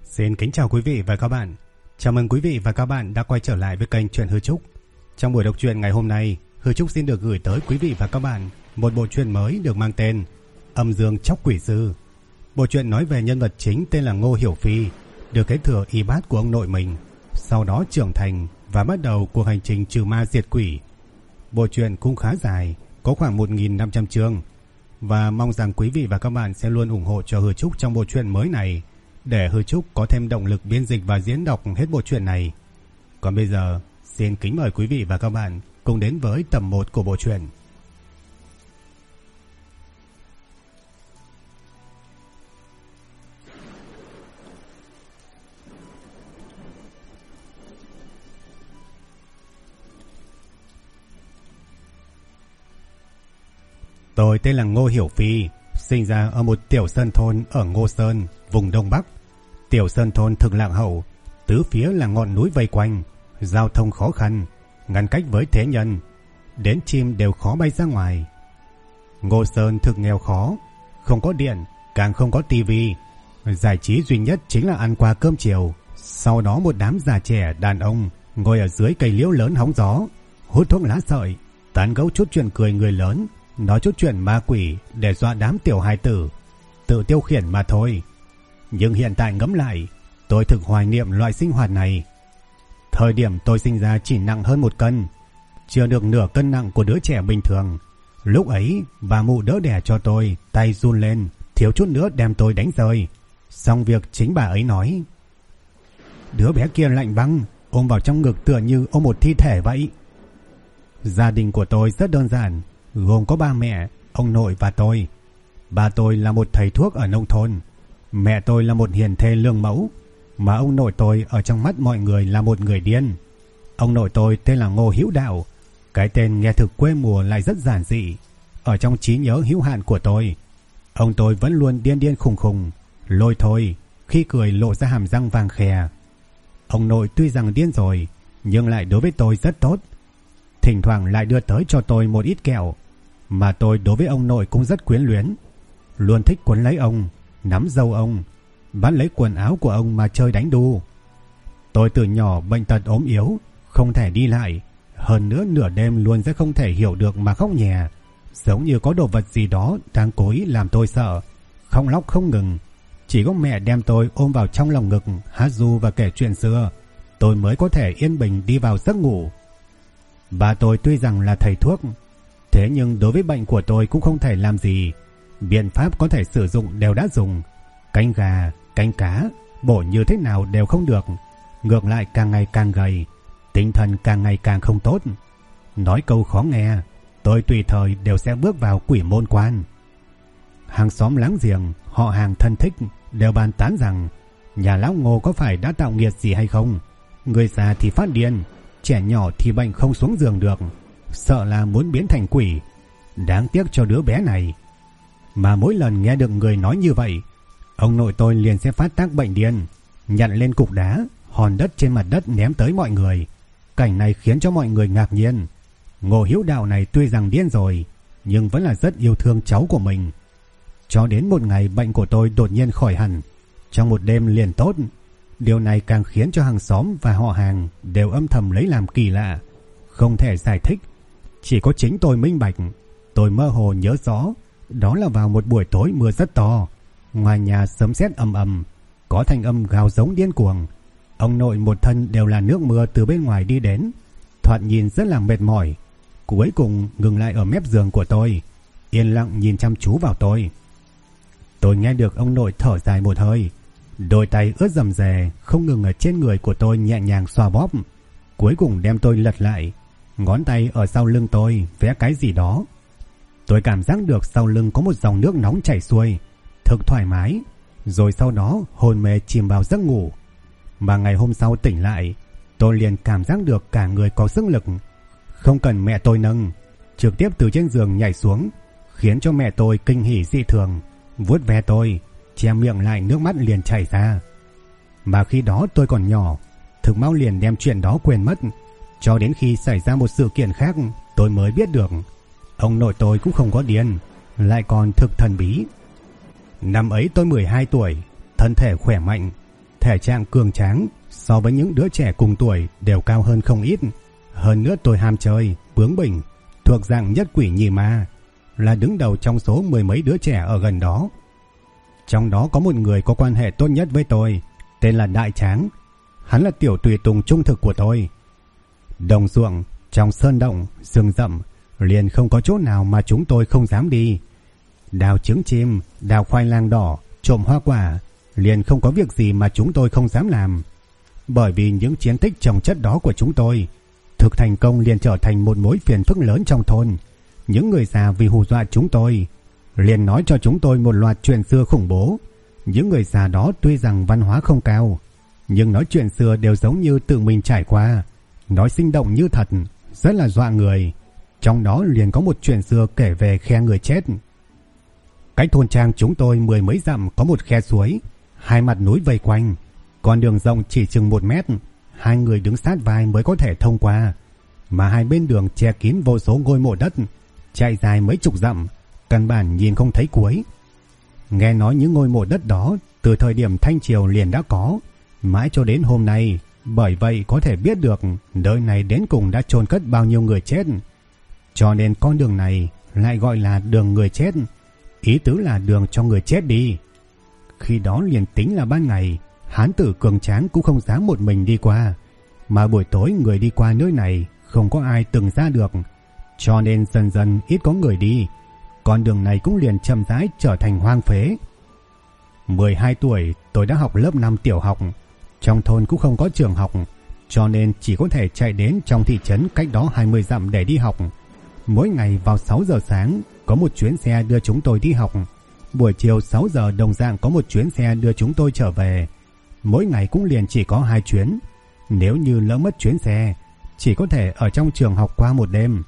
Xin kính chào quý vị và các bạn. Chào mừng quý vị và các bạn đã quay trở lại với kênh Truyện Hư Trúc. Trong buổi đọc truyện ngày hôm nay, Hư Trúc xin được gửi tới quý vị và các bạn một bộ truyện mới được mang tên Âm Dương Chóc Quỷ Sư. Bộ truyện nói về nhân vật chính tên là Ngô Hiểu Phi, được kế thừa y bát của ông nội mình, sau đó trưởng thành và bắt đầu cuộc hành trình trừ ma diệt quỷ. Bộ truyện cũng khá dài, có khoảng 1.500 chương, và mong rằng quý vị và các bạn sẽ luôn ủng hộ cho Hư Trúc trong bộ truyện mới này, để Hư Trúc có thêm động lực biên dịch và diễn đọc hết bộ truyện này. Còn bây giờ, xin kính mời quý vị và các bạn cùng đến với tập 1 của bộ truyện. Tôi tên là Ngô Hiểu Phi, sinh ra ở một tiểu sơn thôn ở Ngô Sơn, vùng Đông Bắc. Tiểu sơn thôn thực lạc hậu, tứ phía là ngọn núi vây quanh, giao thông khó khăn, ngăn cách với thế nhân, đến chim đều khó bay ra ngoài. Ngô Sơn thực nghèo khó, không có điện, càng không có tivi, giải trí duy nhất chính là ăn qua cơm chiều. Sau đó một đám già trẻ đàn ông ngồi ở dưới cây liễu lớn hóng gió, hút thuốc lá sợi, tán gẫu chút chuyện cười người lớn, nói chút chuyện ma quỷ để dọa đám tiểu hài tử, tự tiêu khiển mà thôi. Nhưng hiện tại ngẫm lại, tôi thực hoài niệm loại sinh hoạt này. Thời điểm tôi sinh ra chỉ nặng hơn 1 cân, chưa được nửa cân nặng của đứa trẻ bình thường. Lúc ấy bà mụ đỡ đẻ cho tôi, tay run lên, thiếu chút nữa đem tôi đánh rơi. Xong việc chính bà ấy nói: "Đứa bé kia lạnh băng, ôm vào trong ngực tựa như ôm một thi thể vậy." Gia đình của tôi rất đơn giản, gồm có ba mẹ, ông nội và tôi. Ba tôi là một thầy thuốc ở nông thôn, mẹ tôi là một hiền thê lương mẫu, mà ông nội tôi ở trong mắt mọi người là một người điên. Ông nội tôi tên là Ngô Hữu Đạo, cái tên nghe thực quê mùa lại rất giản dị. Ở trong trí nhớ hữu hạn của tôi, ông tôi vẫn luôn điên điên khùng khùng, lôi thôi, khi cười lộ ra hàm răng vàng khè. Ông nội tuy rằng điên rồi, nhưng lại đối với tôi rất tốt, thỉnh thoảng lại đưa tới cho tôi một ít kẹo, mà tôi đối với ông nội cũng rất quyến luyến, luôn thích quấn lấy ông, nắm râu ông, bắt lấy quần áo của ông mà chơi đánh đu. Tôi từ nhỏ bệnh tật ốm yếu, không thể đi lại, hơn nữa nửa đêm luôn sẽ không thể hiểu được mà khóc nhè, giống như có đồ vật gì đó đang cố ý làm tôi sợ, khóc lóc không ngừng. Chỉ có mẹ đem tôi ôm vào trong lòng ngực, hát ru và kể chuyện xưa, tôi mới có thể yên bình đi vào giấc ngủ. Bà tôi tuy rằng là thầy thuốc, thế nhưng đối với bệnh của tôi cũng không thể làm gì. Biện pháp có thể sử dụng đều đã dùng, canh gà, canh cá, bổ như thế nào đều không được, ngược lại càng ngày càng gầy, tinh thần càng ngày càng không tốt. Nói câu khó nghe, tôi tùy thời đều sẽ bước vào quỷ môn quan. Hàng xóm láng giềng, họ hàng thân thích đều bàn tán rằng nhà lão Ngô có phải đã tạo nghiệt gì hay không. Người già thì phát điên, trẻ nhỏ thì bệnh không xuống giường được, sợ là muốn biến thành quỷ. Đáng tiếc cho đứa bé này. Mà mỗi lần nghe được người nói như vậy, ông nội tôi liền sẽ phát tác bệnh điên, nhặt lên cục đá, hòn đất trên mặt đất ném tới mọi người. Cảnh này khiến cho mọi người ngạc nhiên. Ngô Hữu Đạo này tuy rằng điên rồi, nhưng vẫn là rất yêu thương cháu của mình. Cho đến một ngày bệnh của tôi đột nhiên khỏi hẳn, trong một đêm liền tốt. Điều này càng khiến cho hàng xóm và họ hàng đều âm thầm lấy làm kỳ lạ, không thể giải thích. Chỉ có chính tôi minh bạch. Tôi mơ hồ nhớ rõ, đó là vào một buổi tối mưa rất to, ngoài nhà sấm sét ầm ầm, có thanh âm gào giống điên cuồng. Ông nội một thân đều là nước mưa từ bên ngoài đi đến, thoạt nhìn rất là mệt mỏi. Cuối cùng ngừng lại ở mép giường của tôi, yên lặng nhìn chăm chú vào tôi. Tôi nghe được ông nội thở dài một hơi, đôi tay ướt rầm rề không ngừng ở trên người của tôi nhẹ nhàng xoa bóp, cuối cùng đem tôi lật lại, ngón tay ở sau lưng tôi vẽ cái gì đó. Tôi cảm giác được sau lưng có một dòng nước nóng chảy xuôi, thực thoải mái, rồi sau đó hồn mê chìm vào giấc ngủ. Mà ngày hôm sau tỉnh lại, tôi liền cảm giác được cả người có sức lực, không cần mẹ tôi nâng, trực tiếp từ trên giường nhảy xuống, khiến cho mẹ tôi kinh hỉ dị thường, vuốt ve tôi, che miệng lại nước mắt liền chảy ra. Mà khi đó tôi còn nhỏ, thực mau liền đem chuyện đó quên mất, cho đến khi xảy ra một sự kiện khác tôi mới biết được. Ông nội tôi cũng không có điên, lại còn thực thần bí. Năm ấy tôi 12 tuổi, thân thể khỏe mạnh, thể trạng cường tráng, so với những đứa trẻ cùng tuổi đều cao hơn không ít. Hơn nữa tôi ham chơi, bướng bỉnh, thuộc dạng nhất quỷ nhì ma, là đứng đầu trong số mười mấy đứa trẻ ở gần đó. Trong đó có một người có quan hệ tốt nhất với tôi, tên là Đại Tráng. Hắn là tiểu tùy tùng trung thực của tôi. Đồng ruộng, trong sơn động, rừng rậm, liền không có chỗ nào mà chúng tôi không dám đi. Đào trứng chim, đào khoai lang đỏ, trộm hoa quả, liền không có việc gì mà chúng tôi không dám làm. Bởi vì những chiến tích trồng chất đó của chúng tôi, thực thành công liền trở thành một mối phiền phức lớn trong thôn. Những người già vì hù dọa chúng tôi, liền nói cho chúng tôi một loạt chuyện xưa khủng bố. Những người già đó tuy rằng văn hóa không cao, nhưng nói chuyện xưa đều giống như tự mình trải qua, nói sinh động như thật, rất là dọa người. Trong đó liền có một chuyện xưa kể về khe người chết. Cách thôn trang chúng tôi mười mấy dặm có một khe suối, hai mặt núi vây quanh, con đường rộng chỉ chừng 1 mét, hai người đứng sát vai mới có thể thông qua, mà hai bên đường che kín vô số ngôi mộ đất, chạy dài mấy chục dặm, căn bản nhìn không thấy cuối. Nghe nói những ngôi mộ đất đó từ thời điểm Thanh Triều liền đã có, mãi cho đến hôm nay, bởi vậy có thể biết được nơi này đến cùng đã chôn cất bao nhiêu người chết. Cho nên con đường này lại gọi là đường người chết, ý tứ là đường cho người chết đi. Khi đó liền tính là ban ngày, hán tử cường tráng cũng không dám một mình đi qua, mà buổi tối người đi qua nơi này không có ai từng ra được, cho nên dần dần ít có người đi. Con đường này cũng liền chậm rãi trở thành hoang phế. 12 tuổi tôi đã học lớp 5 tiểu học, trong thôn cũng không có trường học, cho nên chỉ có thể chạy đến trong thị trấn cách đó 20 dặm để đi học. Mỗi ngày vào 6 giờ sáng có một chuyến xe đưa chúng tôi đi học, buổi chiều 6 giờ đồng dạng có một chuyến xe đưa chúng tôi trở về. Mỗi ngày cũng liền chỉ có 2 chuyến. Nếu như lỡ mất chuyến xe, chỉ có thể ở trong trường học qua một đêm.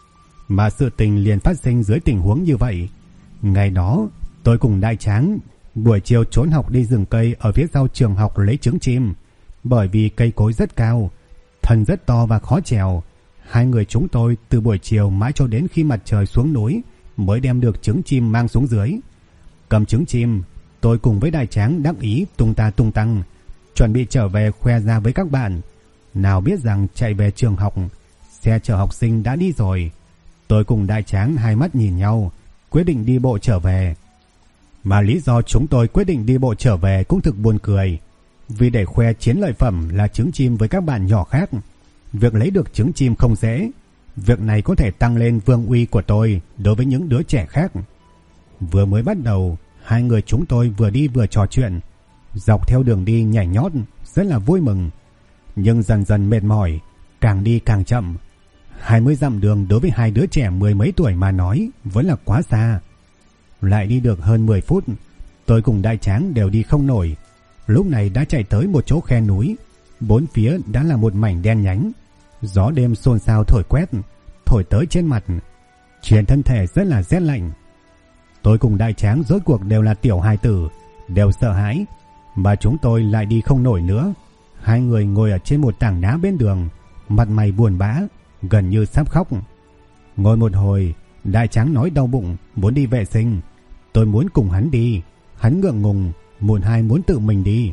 Mà sự tình liền phát sinh dưới tình huống như vậy. Ngày đó tôi cùng Đại Tráng buổi chiều trốn học đi rừng cây ở phía sau trường học lấy trứng chim. Bởi vì cây cối rất cao, thân rất to và khó trèo, hai người chúng tôi từ buổi chiều mãi cho đến khi mặt trời xuống núi mới đem được trứng chim mang xuống dưới. Cầm trứng chim, tôi cùng với Đại Tráng đắc ý tung ta tung tăng, chuẩn bị trở về khoe ra với các bạn. Nào biết rằng chạy về trường học, xe chở học sinh đã đi rồi. Tôi cùng Đại Tráng hai mắt nhìn nhau, quyết định đi bộ trở về. Mà lý do chúng tôi quyết định đi bộ trở về cũng thực buồn cười. Vì để khoe chiến lợi phẩm là trứng chim với các bạn nhỏ khác, việc lấy được trứng chim không dễ. Việc này có thể tăng lên vương uy của tôi đối với những đứa trẻ khác. Vừa mới bắt đầu, hai người chúng tôi vừa đi vừa trò chuyện, dọc theo đường đi nhảy nhót, rất là vui mừng. Nhưng dần dần mệt mỏi, càng đi càng chậm. 20 dặm đường đối với hai đứa trẻ mười mấy tuổi mà nói vẫn là quá xa. Lại đi được hơn 10 phút, tôi cùng Đại Tráng đều đi không nổi. Lúc này đã chạy tới một chỗ khe núi, bốn phía đã là một mảnh đen nhánh. Gió đêm xôn xao thổi quét, thổi tới trên mặt, trên thân thể rất là rét lạnh. Tôi cùng Đại Tráng rốt cuộc đều là tiểu hài tử, đều sợ hãi, mà chúng tôi lại đi không nổi nữa. Hai người ngồi ở trên một tảng đá bên đường, mặt mày buồn bã, gần như sắp khóc. Ngồi một hồi, Đại Tráng nói đau bụng, muốn đi vệ sinh. Tôi muốn cùng hắn đi, hắn ngượng ngùng, một hai muốn tự mình đi.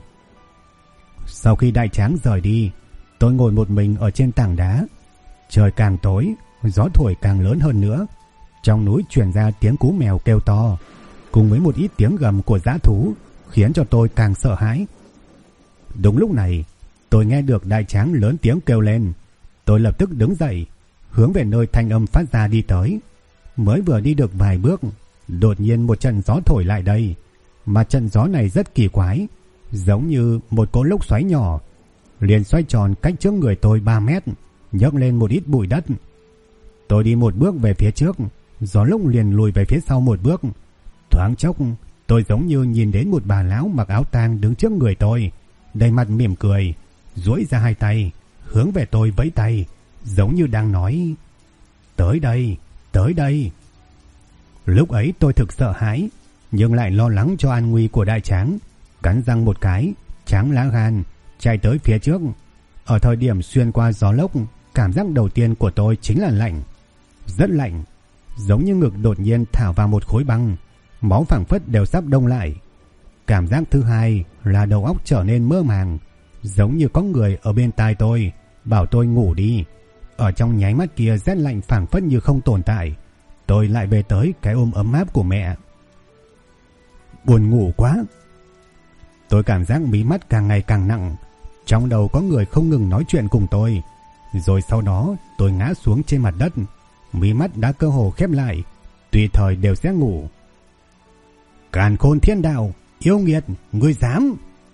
Sau khi Đại Tráng rời đi, tôi ngồi một mình ở trên tảng đá. Trời càng tối, gió thổi càng lớn hơn nữa. Trong núi truyền ra tiếng cú mèo kêu to, cùng với một ít tiếng gầm của dã thú, khiến cho tôi càng sợ hãi. Đúng lúc này, tôi nghe được Đại Tráng lớn tiếng kêu lên. Tôi lập tức đứng dậy, hướng về nơi thanh âm phát ra đi tới. Mới vừa đi được vài bước, đột nhiên một trận gió thổi lại đây. Mà trận gió này rất kỳ quái, giống như một cỗ lốc xoáy nhỏ, liền xoay tròn cách trước người tôi 3 mét, nhấc lên một ít bụi đất. Tôi đi một bước về phía trước, gió lốc liền lùi về phía sau một bước. Thoáng chốc, tôi giống như nhìn đến một bà lão mặc áo tang đứng trước người tôi, đầy mặt mỉm cười, duỗi ra hai tay, hướng về tôi vẫy tay, giống như đang nói: "Tới đây, tới đây." Lúc ấy tôi thực sợ hãi, nhưng lại lo lắng cho an nguy của Đại Tráng, cắn răng một cái, tráng lá gan, chạy tới phía trước. Ở thời điểm xuyên qua gió lốc, cảm giác đầu tiên của tôi chính là lạnh, rất lạnh, giống như ngực đột nhiên thả vào một khối băng, máu phảng phất đều sắp đông lại. Cảm giác thứ hai là đầu óc trở nên mơ màng, giống như có người ở bên tai tôi bảo tôi ngủ đi. Ở trong nháy mắt kia rét lạnh phảng phất như không tồn tại. Tôi lại về tới cái ôm ấm áp của mẹ. Buồn ngủ quá. Tôi cảm giác mí mắt càng ngày càng nặng. Trong đầu có người không ngừng nói chuyện cùng tôi. Rồi sau đó tôi ngã xuống trên mặt đất. Mí mắt đã cơ hồ khép lại, tùy thời đều sẽ ngủ. Càn khôn thiên đạo, yêu nghiệt, ngươi dám!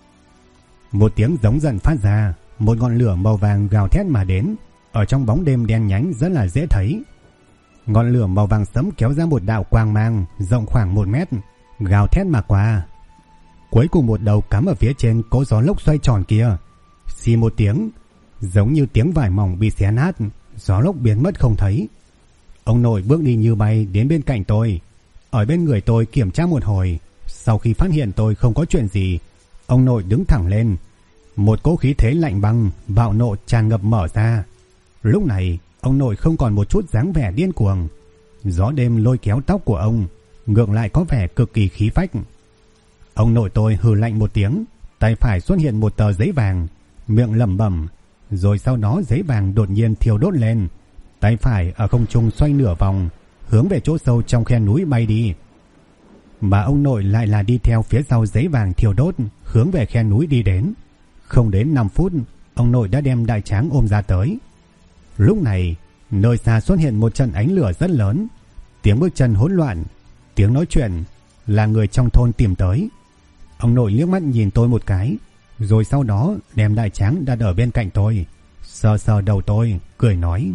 Một tiếng giống giận phát ra. Một ngọn lửa màu vàng gào thét mà đến. Ở trong bóng đêm đen nhánh rất là dễ thấy. Ngọn lửa màu vàng sẫm kéo ra một đạo quang mang rộng khoảng 1 mét, gào thét mà qua. Cuối cùng một đầu cắm ở phía trên cỗ gió lốc xoay tròn kia. Xì một tiếng, giống như tiếng vải mỏng bị xé nát, gió lốc biến mất không thấy. Ông nội bước đi như bay đến bên cạnh tôi. Ở bên người tôi kiểm tra một hồi. Sau khi phát hiện tôi không có chuyện gì, ông nội đứng thẳng lên. Một cỗ khí thế lạnh băng, bạo nộ tràn ngập mở ra. Lúc này, ông nội không còn một chút dáng vẻ điên cuồng. Gió đêm lôi kéo tóc của ông, ngược lại có vẻ cực kỳ khí phách. Ông nội tôi hừ lạnh một tiếng, tay phải xuất hiện một tờ giấy vàng, miệng lẩm bẩm, rồi sau đó giấy vàng đột nhiên thiêu đốt lên. Tay phải ở không trung xoay nửa vòng, hướng về chỗ sâu trong khe núi bay đi. Mà ông nội lại là đi theo phía sau giấy vàng thiêu đốt, hướng về khe núi đi đến. Không đến 5 phút, ông nội đã đem đại tráng ôm ra tới. Lúc này, nơi xa xuất hiện một trận ánh lửa rất lớn, tiếng bước chân hỗn loạn, tiếng nói chuyện, là người trong thôn tìm tới. Ông nội liếc mắt nhìn tôi một cái, rồi sau đó đem đại tráng đặt ở bên cạnh tôi, sờ sờ đầu tôi, cười nói: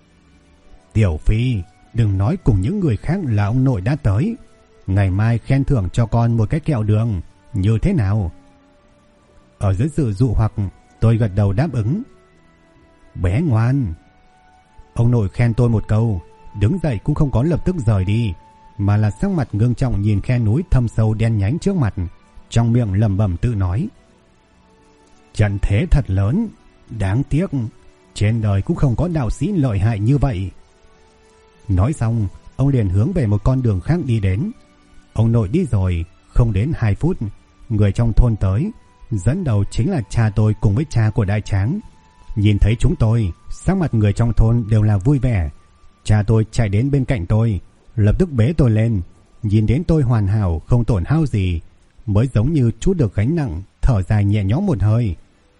Tiểu Phi, đừng nói cùng những người khác là ông nội đã tới. Ngày mai khen thưởng cho con một cái kẹo đường, như thế nào? Ở dưới sự dụ hoặc, tôi gật đầu đáp ứng. Bé ngoan. Ông nội khen tôi một câu, đứng dậy cũng không có lập tức rời đi, mà là sắc mặt ngưng trọng nhìn khe núi thâm sâu đen nhánh trước mặt, trong miệng lẩm bẩm tự nói: Trận thế thật lớn, đáng tiếc trên đời cũng không có đạo sĩ lợi hại như vậy. Nói xong, ông liền hướng về một con đường khác đi đến. Ông nội đi rồi, không đến 2 phút, người trong thôn tới, dẫn đầu chính là cha tôi cùng với cha của đại tráng. Nhìn thấy chúng tôi, sắc mặt người trong thôn đều là vui vẻ. Cha tôi chạy đến bên cạnh tôi, lập tức bế tôi lên, nhìn đến tôi hoàn hảo không tổn hao gì, mới giống như trút được gánh nặng, thở dài nhẹ nhõm một hơi.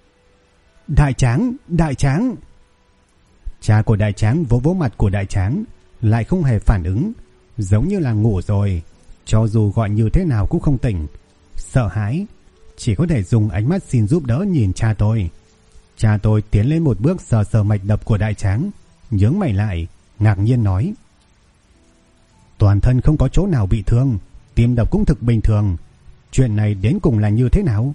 Đại tráng, đại tráng! Cha của đại tráng vỗ vỗ mặt của đại tráng, lại không hề phản ứng, giống như là ngủ rồi, cho dù gọi như thế nào cũng không tỉnh. Sợ hãi, chỉ có thể dùng ánh mắt xin giúp đỡ nhìn cha tôi. Cha tôi tiến lên một bước sờ sờ mạch đập của đại tráng, nhướng mày lại, ngạc nhiên nói: Toàn thân không có chỗ nào bị thương, tim đập cũng thực bình thường. Chuyện này đến cùng là như thế nào?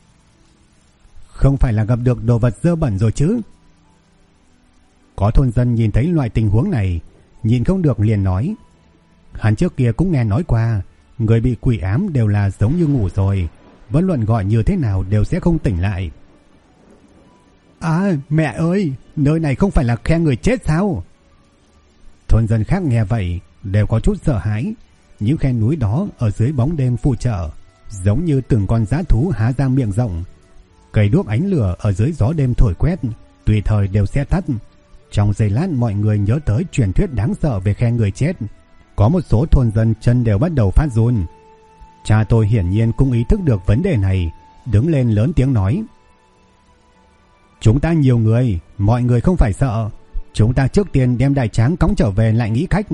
Không phải là gặp được đồ vật dơ bẩn rồi chứ? Có thôn dân nhìn thấy loại tình huống này, nhìn không được liền nói: Hắn trước kia cũng nghe nói qua, người bị quỷ ám đều là giống như ngủ rồi, bất luận gọi như thế nào đều sẽ không tỉnh lại. À, mẹ ơi, nơi này không phải là khe người chết sao? Thôn dân khác nghe vậy đều có chút sợ hãi. Những khe núi đó ở dưới bóng đêm phụ trợ, giống như từng con dã thú há ra miệng rộng. Cây đuốc ánh lửa ở dưới gió đêm thổi quét, tùy thời đều sẽ tắt. Trong giây lát mọi người nhớ tới truyền thuyết đáng sợ về khe người chết. Có một số thôn dân chân đều bắt đầu phát run. Cha tôi hiển nhiên cũng ý thức được vấn đề này, đứng lên lớn tiếng nói: Chúng ta nhiều người, mọi người không phải sợ. Chúng ta trước tiên đem đại tráng cõng trở về lại nghĩ cách.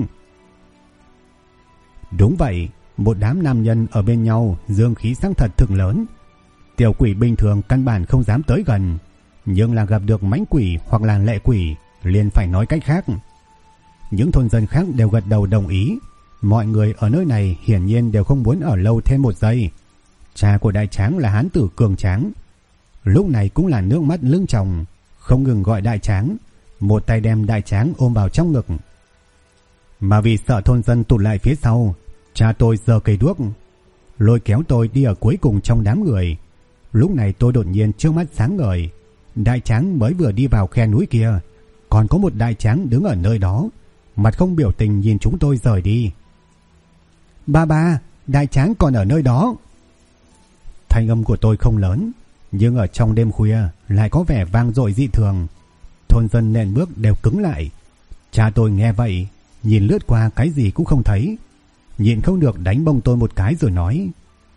Đúng vậy, một đám nam nhân ở bên nhau, dương khí sang thật thực lớn. Tiểu quỷ bình thường căn bản không dám tới gần, nhưng là gặp được mãnh quỷ hoặc là lệ quỷ liền phải nói cách khác. Những thôn dân khác đều gật đầu đồng ý. Mọi người ở nơi này hiển nhiên đều không muốn ở lâu thêm một giây. Cha của đại tráng là hán tử cường tráng, lúc này cũng là nước mắt lưng tròng, không ngừng gọi đại tráng, một tay đem đại tráng ôm vào trong ngực. Mà vì sợ thôn dân tụt lại phía sau, cha tôi giơ cây đuốc, lôi kéo tôi đi ở cuối cùng trong đám người. Lúc này tôi đột nhiên trước mắt sáng ngời. Đại tráng mới vừa đi vào khe núi kia, còn có một đại tráng đứng ở nơi đó, mặt không biểu tình nhìn chúng tôi rời đi. Ba, đại tráng còn ở nơi đó. Thanh âm của tôi không lớn, nhưng ở trong đêm khuya lại có vẻ vang dội dị thường. Thôn dân nện bước đều cứng lại. Cha tôi nghe vậy, nhìn lướt qua cái gì cũng không thấy, nhịn không được đánh bông tôi một cái rồi nói: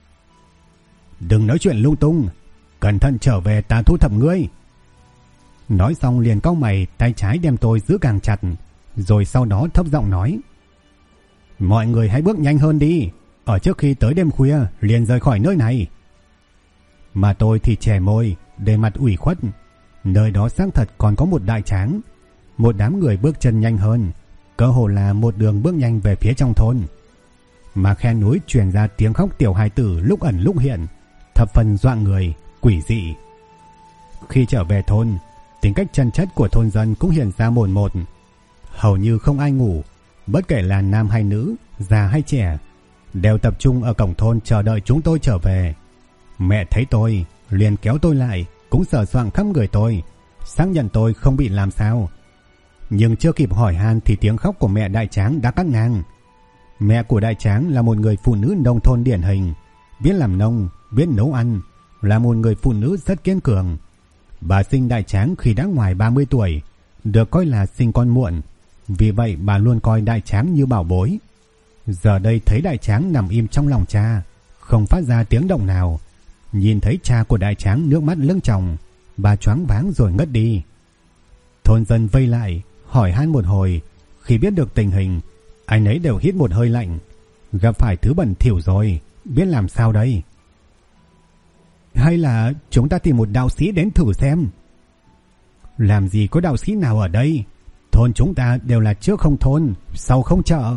"Đừng nói chuyện lung tung, cẩn thận trở về ta thu thập ngươi." Nói xong liền cau mày, tay trái đem tôi giữ càng chặt, rồi sau đó thấp giọng nói: "Mọi người hãy bước nhanh hơn đi, ở trước khi tới đêm khuya liền rời khỏi nơi này." Mà tôi thì chè môi, để mặt ủy khuất. Nơi đó xác thật còn có một đại tráng. Một đám người bước chân nhanh hơn, cơ hồ là một đường bước nhanh về phía trong thôn. Mà khe núi truyền ra tiếng khóc tiểu hài tử lúc ẩn lúc hiện, thập phần dọa người, quỷ dị. Khi trở về thôn, tính cách chân chất của thôn dân cũng hiện ra mồn một. Hầu như không ai ngủ, bất kể là nam hay nữ, già hay trẻ, đều tập trung ở cổng thôn chờ đợi chúng tôi trở về. Mẹ thấy tôi liền kéo tôi lại, cũng sờ soạng khắp người tôi, xác nhận tôi không bị làm sao. Nhưng chưa kịp hỏi han thì tiếng khóc của mẹ đại tráng đã cắt ngang. Mẹ của đại tráng là một người phụ nữ nông thôn điển hình, biết làm nông, biết nấu ăn, là một người phụ nữ rất kiên cường. Bà sinh đại tráng khi đã ngoài 30 tuổi, được coi là sinh con muộn, vì vậy bà luôn coi đại tráng như bảo bối. Giờ đây thấy đại tráng nằm im trong lòng cha, không phát ra tiếng động nào. Nhìn thấy cha của đại tráng nước mắt lưng tròng, bà choáng váng rồi ngất đi. Thôn dân vây lại hỏi han một hồi, khi biết được tình hình, anh ấy đều hít một hơi lạnh. Gặp phải thứ bẩn thỉu rồi, biết làm sao đây? Hay là chúng ta tìm một đạo sĩ đến thử xem? Làm gì có đạo sĩ nào ở đây? Thôn chúng ta đều là trước không thôn, sau không chợ.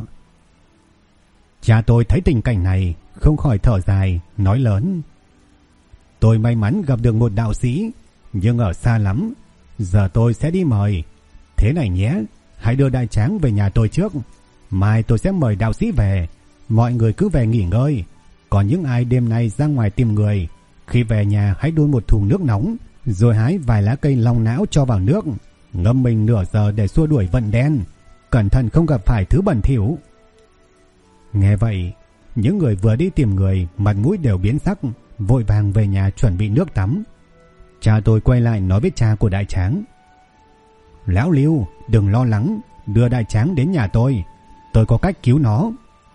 Cha tôi thấy tình cảnh này, không khỏi thở dài, nói lớn: "Tôi may mắn gặp được một đạo sĩ, nhưng ở xa lắm. Giờ tôi sẽ đi mời. Thế này nhé, hãy đưa đại tráng về nhà tôi trước. Mai tôi sẽ mời đạo sĩ về. Mọi người cứ về nghỉ ngơi. Còn những ai đêm nay ra ngoài tìm người, khi về nhà hãy đun một thùng nước nóng, rồi hái vài lá cây long não cho vào nước, ngâm mình nửa giờ để xua đuổi vận đen. Cẩn thận không gặp phải thứ bẩn thỉu." Nghe vậy, những người vừa đi tìm người mặt mũi đều biến sắc, vội vàng về nhà chuẩn bị nước tắm. Cha tôi quay lại nói với cha của đại tráng: "Lão Lưu, đừng lo lắng, đưa đại tráng đến nhà tôi có cách cứu nó."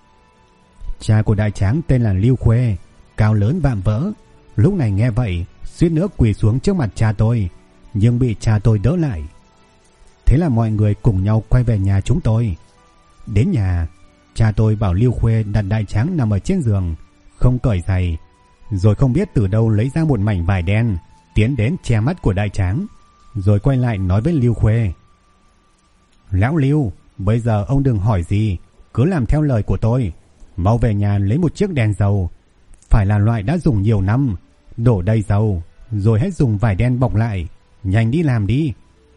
Cha của đại tráng tên là Lưu Khuê, cao lớn vạm vỡ. Lúc này nghe vậy, suýt nữa quỳ xuống trước mặt cha tôi, nhưng bị cha tôi đỡ lại. Thế là mọi người cùng nhau quay về nhà chúng tôi. Đến nhà, cha tôi bảo Lưu Khuê đặt đại tráng nằm ở trên giường, không cởi giày, rồi không biết từ đâu lấy ra một mảnh vải đen, tiến đến che mắt của đại tráng, rồi quay lại nói với Lưu Khuê: "Lão Lưu, bây giờ ông đừng hỏi gì, cứ làm theo lời của tôi. Mau về nhà lấy một chiếc đèn dầu, phải là loại đã dùng nhiều năm, đổ đầy dầu, rồi hãy dùng vải đen bọc lại. Nhanh đi làm đi."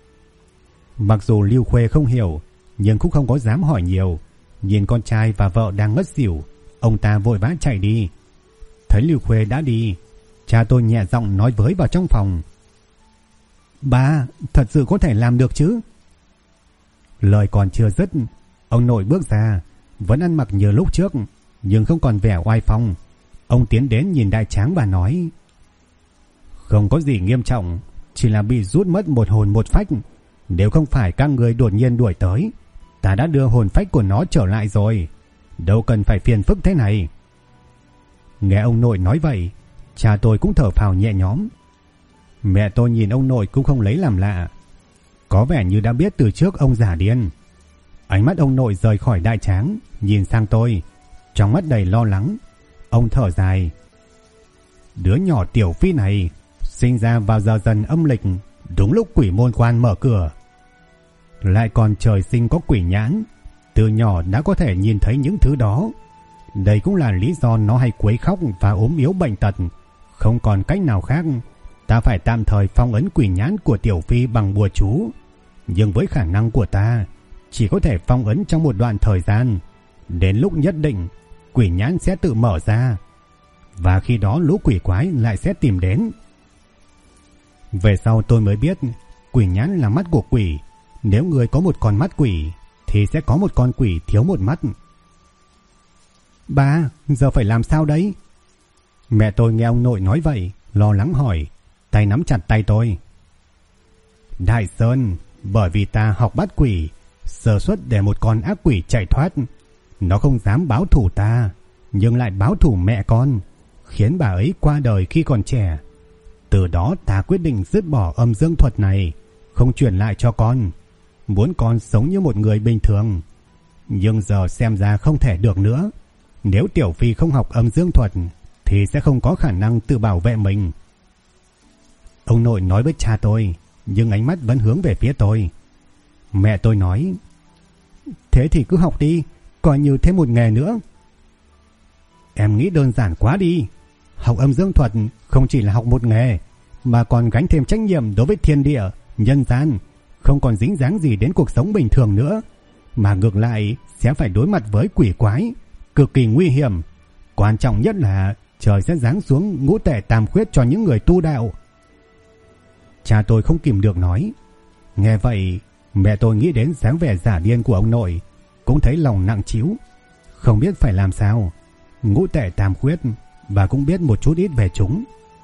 Mặc dù Lưu Khuê không hiểu, nhưng cũng không có dám hỏi nhiều. Nhìn con trai và vợ đang ngất xỉu, ông ta vội vã chạy đi. Thấy Lưu Khuê đã đi, cha tôi nhẹ giọng nói với vào trong phòng: "Ba, thật sự có thể làm được chứ?" Lời còn chưa dứt, ông nội bước ra, vẫn ăn mặc như lúc trước, nhưng không còn vẻ oai phong. Ông tiến đến nhìn đại tráng và nói: "Không có gì nghiêm trọng, chỉ là bị rút mất một hồn một phách. Nếu không phải các người đột nhiên đuổi tới, ta đã đưa hồn phách của nó trở lại rồi, đâu cần phải phiền phức thế này." Nghe ông nội nói vậy, cha tôi cũng thở phào nhẹ nhõm. Mẹ tôi nhìn ông nội cũng không lấy làm lạ, có vẻ như đã biết từ trước ông giả điên. Ánh mắt ông nội rời khỏi đại tráng, nhìn sang tôi, trong mắt đầy lo lắng. Ông thở dài: "Đứa nhỏ tiểu phi này sinh ra vào giờ dần âm lịch, đúng lúc quỷ môn quan mở cửa, lại còn trời sinh có quỷ nhãn, từ nhỏ đã có thể nhìn thấy những thứ đó. Đây cũng là lý do nó hay quấy khóc và ốm yếu bệnh tật. Không còn cách nào khác, ta phải tạm thời phong ấn quỷ nhãn của tiểu phi bằng bùa chú. Nhưng với khả năng của ta, chỉ có thể phong ấn trong một đoạn thời gian. Đến lúc nhất định, quỷ nhãn sẽ tự mở ra, và khi đó lũ quỷ quái lại sẽ tìm đến." Về sau tôi mới biết, quỷ nhãn là mắt của quỷ. Nếu người có một con mắt quỷ, thì sẽ có một con quỷ thiếu một mắt. "Ba, giờ phải làm sao đấy?" Mẹ tôi nghe ông nội nói vậy, lo lắng hỏi, tay nắm chặt tay tôi. Đại Sơn, bởi vì ta học bắt quỷ, sơ suất để một con ác quỷ chạy thoát. Nó không dám báo thù ta, nhưng lại báo thù mẹ con, khiến bà ấy qua đời khi còn trẻ. Từ đó ta quyết định dứt bỏ âm dương thuật này, không truyền lại cho con, muốn con sống như một người bình thường. Nhưng giờ xem ra không thể được nữa. Nếu Tiểu Phi không học âm dương thuật thì sẽ không có khả năng tự bảo vệ mình. Ông nội nói với cha tôi, nhưng ánh mắt vẫn hướng về phía tôi. Mẹ tôi nói, thế thì cứ học đi, coi như thêm một nghề nữa. Em nghĩ đơn giản quá đi. Học âm dương thuật không chỉ là học một nghề, mà còn gánh thêm trách nhiệm đối với thiên địa, nhân gian, không còn dính dáng gì đến cuộc sống bình thường nữa, mà ngược lại sẽ phải đối mặt với quỷ quái, cực kỳ nguy hiểm. Quan trọng nhất là trời sẽ giáng xuống ngũ tệ tam khuyết cho những người tu đạo. Cha tôi không kìm được nói. Nghe vậy, mẹ tôi nghĩ đến dáng vẻ giả điên của ông nội, cũng thấy lòng nặng trĩu, không biết phải làm sao. Ngũ tệ tam khuyết, bà cũng biết một chút ít về chúng.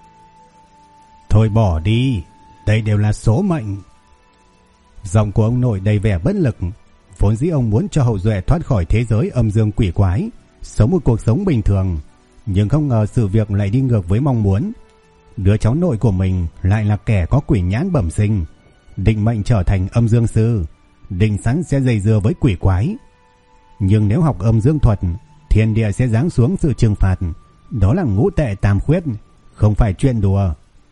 Thôi bỏ đi, đây đều là số mệnh. Giọng của ông nội đầy vẻ bất lực. Vốn dĩ ông muốn cho hậu duệ thoát khỏi thế giới âm dương quỷ quái, sống một cuộc sống bình thường, nhưng không ngờ sự việc lại đi ngược với mong muốn. Đứa cháu nội của mình lại là kẻ có quỷ nhãn bẩm sinh, định mệnh trở thành âm dương sư, định sẵn sẽ dây dưa với quỷ quái. Nhưng nếu học âm dương thuật, thiên địa sẽ giáng xuống sự trừng phạt. Đó là ngũ tệ tam khuyết, không phải chuyện đùa.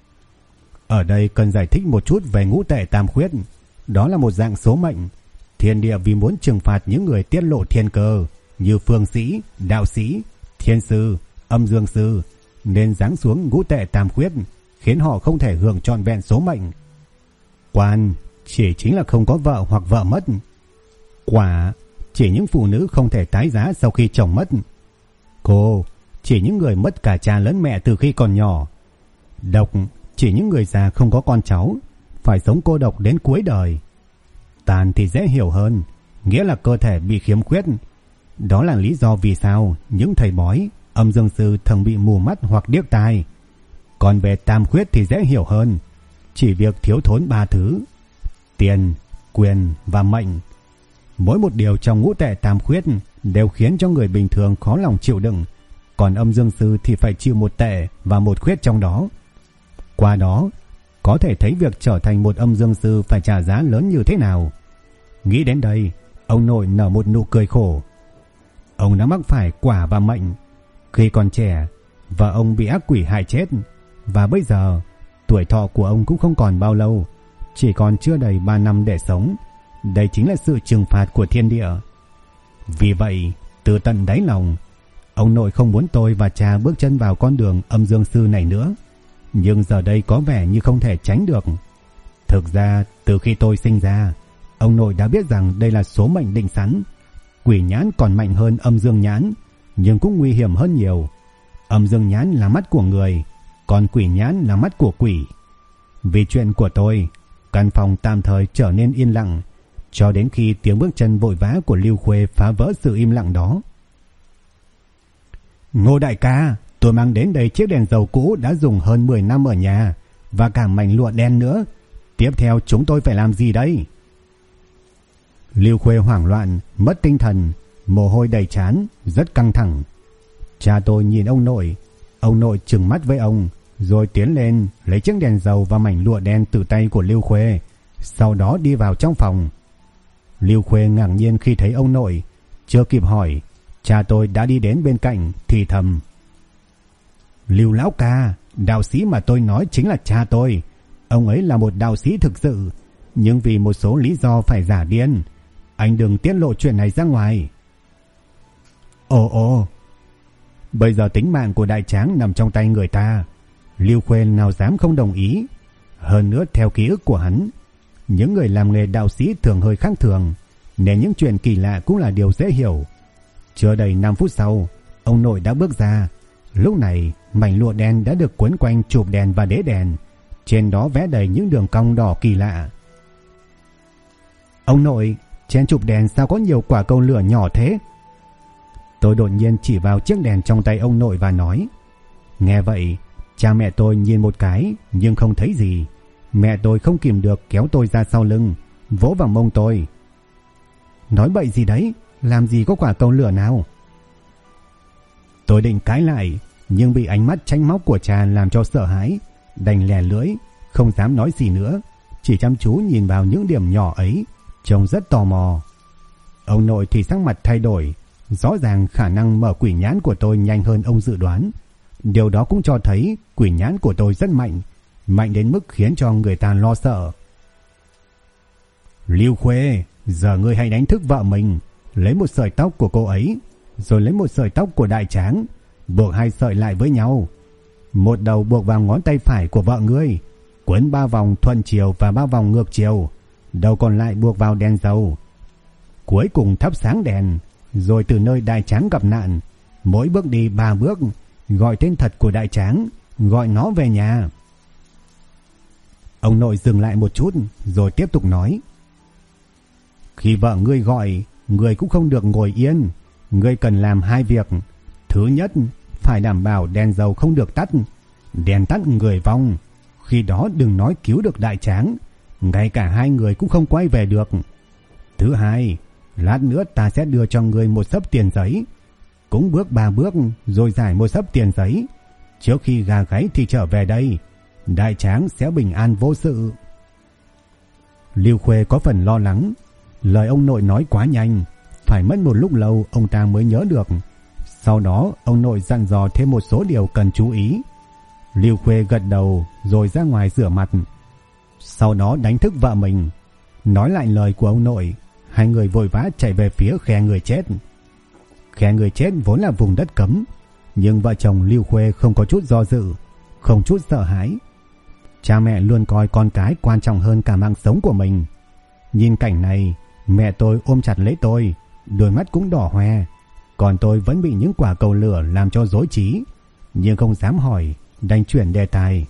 Ở đây cần giải thích một chút về ngũ tệ tam khuyết. Đó là một dạng số mệnh. Thiên địa vì muốn trừng phạt những người tiết lộ thiên cơ như phương sĩ, đạo sĩ, thiên sư, âm dương sư, nên giáng xuống ngũ tệ tam khuyết, khiến họ không thể hưởng trọn vẹn số mệnh. Quan chỉ chính là không có vợ hoặc vợ mất. Quả chỉ những phụ nữ không thể tái giá sau khi chồng mất. Cô chỉ những người mất cả cha lẫn mẹ từ khi còn nhỏ. Độc chỉ những người già không có con cháu, phải sống cô độc đến cuối đời. Tàn thì dễ hiểu hơn, nghĩa là cơ thể bị khiếm khuyết. Đó là lý do vì sao những thầy bói, âm dương sư thường bị mù mắt hoặc điếc tai. Còn về tam khuyết thì dễ hiểu hơn, chỉ việc thiếu thốn 3 thứ: tiền, quyền và mệnh. Mỗi một điều trong ngũ tệ tam khuyết đều khiến cho người bình thường khó lòng chịu đựng, còn âm dương sư thì phải chịu một tệ và một khuyết trong đó. Qua đó có thể thấy việc trở thành một âm dương sư phải trả giá lớn như thế nào. Nghĩ đến đây, ông nội nở một nụ cười khổ. Ông đã mắc phải quả và mệnh. Khi còn trẻ, vợ ông bị ác quỷ hại chết, và bây giờ tuổi thọ của ông cũng không còn bao lâu, chỉ còn chưa đầy 3 năm để sống. Đây chính là sự trừng phạt của thiên địa. Vì vậy, từ tận đáy lòng, ông nội không muốn tôi và cha bước chân vào con đường âm dương sư này nữa. Nhưng giờ đây có vẻ như không thể tránh được. Thực ra, từ khi tôi sinh ra, ông nội đã biết rằng đây là số mệnh định sẵn. Quỷ nhãn còn mạnh hơn âm dương nhãn, nhưng cũng nguy hiểm hơn nhiều. Âm dương nhãn là mắt của người, còn quỷ nhãn là mắt của quỷ. Vì chuyện của tôi, căn phòng tạm thời trở nên yên lặng, cho đến khi tiếng bước chân vội vã của Lưu Khuê phá vỡ sự im lặng đó. Ngô đại ca, tôi mang đến đây chiếc đèn dầu cũ đã dùng hơn 10 năm ở nhà, và cả mảnh lụa đen nữa. Tiếp theo chúng tôi phải làm gì đây? Lưu Khuê hoảng loạn, mất tinh thần, mồ hôi đầy trán, rất căng thẳng. Cha tôi nhìn ông nội trừng mắt với ông, rồi tiến lên lấy chiếc đèn dầu và mảnh lụa đen từ tay của Lưu Khuê, sau đó đi vào trong phòng. Lưu Khuê ngạc nhiên khi thấy ông nội, chưa kịp hỏi, cha tôi đã đi đến bên cạnh thì thầm: Lưu lão ca, đạo sĩ mà tôi nói chính là cha tôi. Ông ấy là một đạo sĩ thực sự, nhưng vì một số lý do phải giả điên. Anh đừng tiết lộ chuyện này ra ngoài. Ồ, bây giờ tính mạng của đại tráng nằm trong tay người ta. Lưu Khuê nào dám không đồng ý. Hơn nữa theo ký ức của hắn, những người làm nghề đạo sĩ thường hơi khác thường, nên những chuyện kỳ lạ cũng là điều dễ hiểu. Chưa đầy 5 phút sau, ông nội đã bước ra. Lúc này mảnh lụa đen đã được quấn quanh chụp đèn và đế đèn, trên đó vẽ đầy những đường cong đỏ kỳ lạ. Ông nội, trên chụp đèn sao có nhiều quả cầu lửa nhỏ thế? Tôi đột nhiên chỉ vào chiếc đèn trong tay ông nội và nói: Nghe vậy, cha mẹ tôi nhìn một cái nhưng không thấy gì. Mẹ tôi không kìm được kéo tôi ra sau lưng, vỗ vào mông tôi. Nói bậy gì đấy, làm gì có quả cầu lửa nào. Tôi định cãi lại, nhưng bị ánh mắt trách móc của cha làm cho sợ hãi, đành lè lưỡi, không dám nói gì nữa, chỉ chăm chú nhìn vào những điểm nhỏ ấy, trông rất tò mò. Ông nội thì sắc mặt thay đổi, rõ ràng khả năng mở quỷ nhãn của tôi nhanh hơn ông dự đoán. Điều đó cũng cho thấy quỷ nhãn của tôi rất mạnh, mạnh đến mức khiến cho người ta lo sợ. Lưu Khuê, giờ ngươi hãy đánh thức vợ mình, lấy một sợi tóc của cô ấy, rồi lấy một sợi tóc của Đại Tráng, buộc hai sợi lại với nhau. Một đầu buộc vào ngón tay phải của vợ ngươi, quấn 3 vòng thuận chiều và 3 vòng ngược chiều, đầu còn lại buộc vào đèn dầu. Cuối cùng thắp sáng đèn, rồi từ nơi Đại Tráng gặp nạn, mỗi bước đi 3 bước, gọi tên thật của Đại Tráng, gọi nó về nhà. Ông nội dừng lại một chút rồi tiếp tục nói. Khi vợ ngươi gọi, ngươi cũng không được ngồi yên. Ngươi cần làm 2 việc. Thứ nhất, phải đảm bảo đèn dầu không được tắt. Đèn tắt người vong. Khi đó đừng nói cứu được Đại Tráng, ngay cả 2 người cũng không quay về được. Thứ hai, lát nữa ta sẽ đưa cho ngươi một xấp tiền giấy. Cũng bước 3 bước rồi giải một xấp tiền giấy. Trước khi gà gáy thì trở về đây, Đại Tráng sẽ bình an vô sự. Lưu Khuê có phần lo lắng. Lời ông nội nói quá nhanh, phải mất một lúc lâu ông ta mới nhớ được. Sau đó ông nội dặn dò thêm một số điều cần chú ý. Lưu Khuê gật đầu rồi ra ngoài rửa mặt. Sau đó đánh thức vợ mình. Nói lại lời của ông nội, hai người vội vã chạy về phía khe người chết. Khe người chết vốn là vùng đất cấm, nhưng vợ chồng Lưu Khuê không có chút do dự, không chút sợ hãi. Cha mẹ luôn coi con cái quan trọng hơn cả mạng sống của mình. Nhìn cảnh này, mẹ tôi ôm chặt lấy tôi, đôi mắt cũng đỏ hoe. Còn tôi vẫn bị những quả cầu lửa làm cho rối trí, nhưng không dám hỏi, đành chuyển đề tài.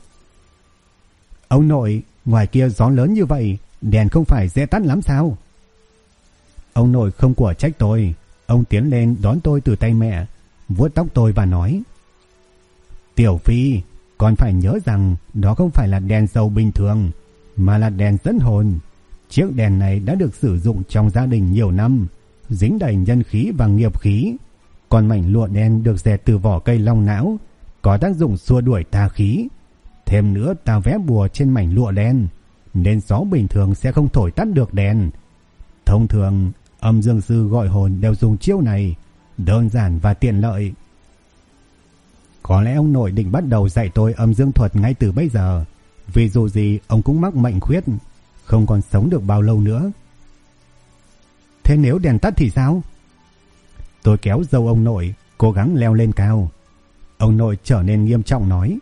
Ông nội, ngoài kia gió lớn như vậy, đèn không phải dễ tắt lắm sao? Ông nội không của trách tôi. Ông tiến lên đón tôi từ tay mẹ, vuốt tóc tôi và nói. Tiểu Phi, con phải nhớ rằng đó không phải là đèn dầu bình thường, mà là đèn dẫn hồn. Chiếc đèn này đã được sử dụng trong gia đình nhiều năm, dính đầy nhân khí và nghiệp khí. Còn mảnh lụa đen được dệt từ vỏ cây long não, có tác dụng xua đuổi tà khí. Thêm nữa ta vẽ bùa trên mảnh lụa đen, nên gió bình thường sẽ không thổi tắt được đèn. Thông thường, âm dương sư gọi hồn đều dùng chiêu này, đơn giản và tiện lợi. Có lẽ ông nội định bắt đầu dạy tôi âm dương thuật ngay từ bây giờ, vì dù gì ông cũng mắc mệnh khuyết, không còn sống được bao lâu nữa. Thế nếu đèn tắt thì sao? Tôi kéo râu ông nội, cố gắng leo lên cao. Ông nội trở nên nghiêm trọng nói.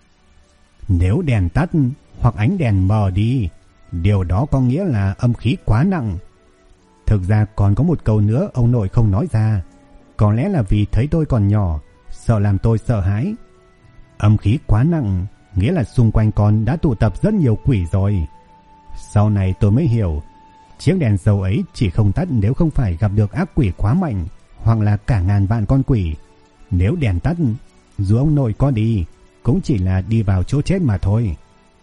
Nếu đèn tắt hoặc ánh đèn mờ đi, điều đó có nghĩa là âm khí quá nặng. Thực ra còn có một câu nữa ông nội không nói ra, có lẽ là vì thấy tôi còn nhỏ, sợ làm tôi sợ hãi. Âm khí quá nặng nghĩa là xung quanh con đã tụ tập rất nhiều quỷ rồi. Sau này tôi mới hiểu, chiếc đèn dầu ấy chỉ không tắt nếu không phải gặp được ác quỷ quá mạnh, hoặc là cả ngàn vạn con quỷ. Nếu đèn tắt, dù ông nội có đi, cũng chỉ là đi vào chỗ chết mà thôi.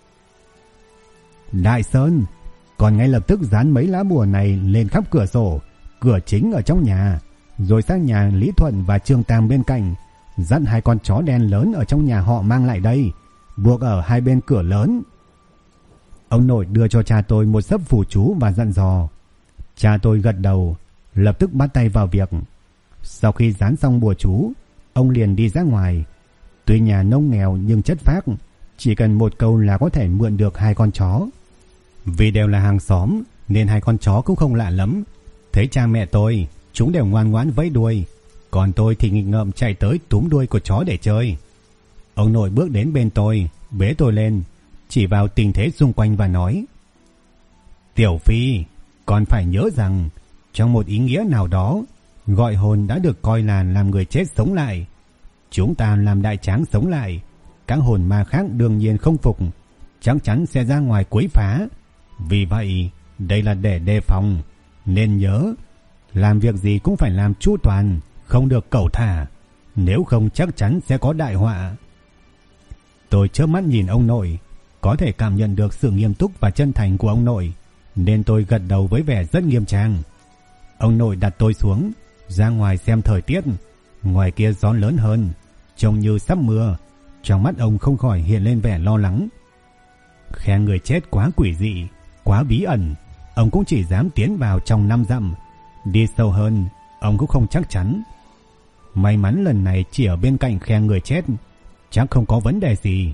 Đại Sơn, còn ngay lập tức dán mấy lá bùa này lên khắp cửa sổ, cửa chính ở trong nhà, rồi sang nhà Lý Thuận và Trương Tam bên cạnh, dắt 2 con chó đen lớn ở trong nhà họ mang lại đây, buộc ở 2 bên cửa lớn. Ông nội đưa cho cha tôi một xấp phù chú và dặn dò. Cha tôi gật đầu, lập tức bắt tay vào việc. Sau khi dán xong bùa chú, ông liền đi ra ngoài. Tuy nhà nông nghèo nhưng chất phác, chỉ cần một câu là có thể mượn được 2 con chó. Vì đều là hàng xóm nên 2 con chó cũng không lạ lắm. Thấy cha mẹ tôi, chúng đều ngoan ngoãn vẫy đuôi, còn tôi thì nghịch ngợm chạy tới túm đuôi của chó để chơi. Ông nội bước đến bên tôi, bế tôi lên, chỉ vào tình thế xung quanh và nói. Tiểu Phi, con phải nhớ rằng trong một ý nghĩa nào đó, gọi hồn đã được coi là làm người chết sống lại. Chúng ta làm Đại Tráng sống lại, các hồn ma khác đương nhiên không phục, chắc chắn sẽ ra ngoài quấy phá. Vì vậy, đây là để đề phòng, nên nhớ, làm việc gì cũng phải làm chu toàn, không được cẩu thả, nếu không chắc chắn sẽ có đại họa. Tôi chớp mắt nhìn ông nội, có thể cảm nhận được sự nghiêm túc và chân thành của ông nội, nên tôi gật đầu với vẻ rất nghiêm trang. Ông nội đặt tôi xuống, ra ngoài xem thời tiết. Ngoài kia gió lớn hơn, trông như sắp mưa. Trong mắt ông không khỏi hiện lên vẻ lo lắng. Khe người chết quá quỷ dị, quá bí ẩn, ông cũng chỉ dám tiến vào trong 5 dặm. Đi sâu hơn, ông cũng không chắc chắn. May mắn lần này chỉ ở bên cạnh khe người chết, chắc không có vấn đề gì.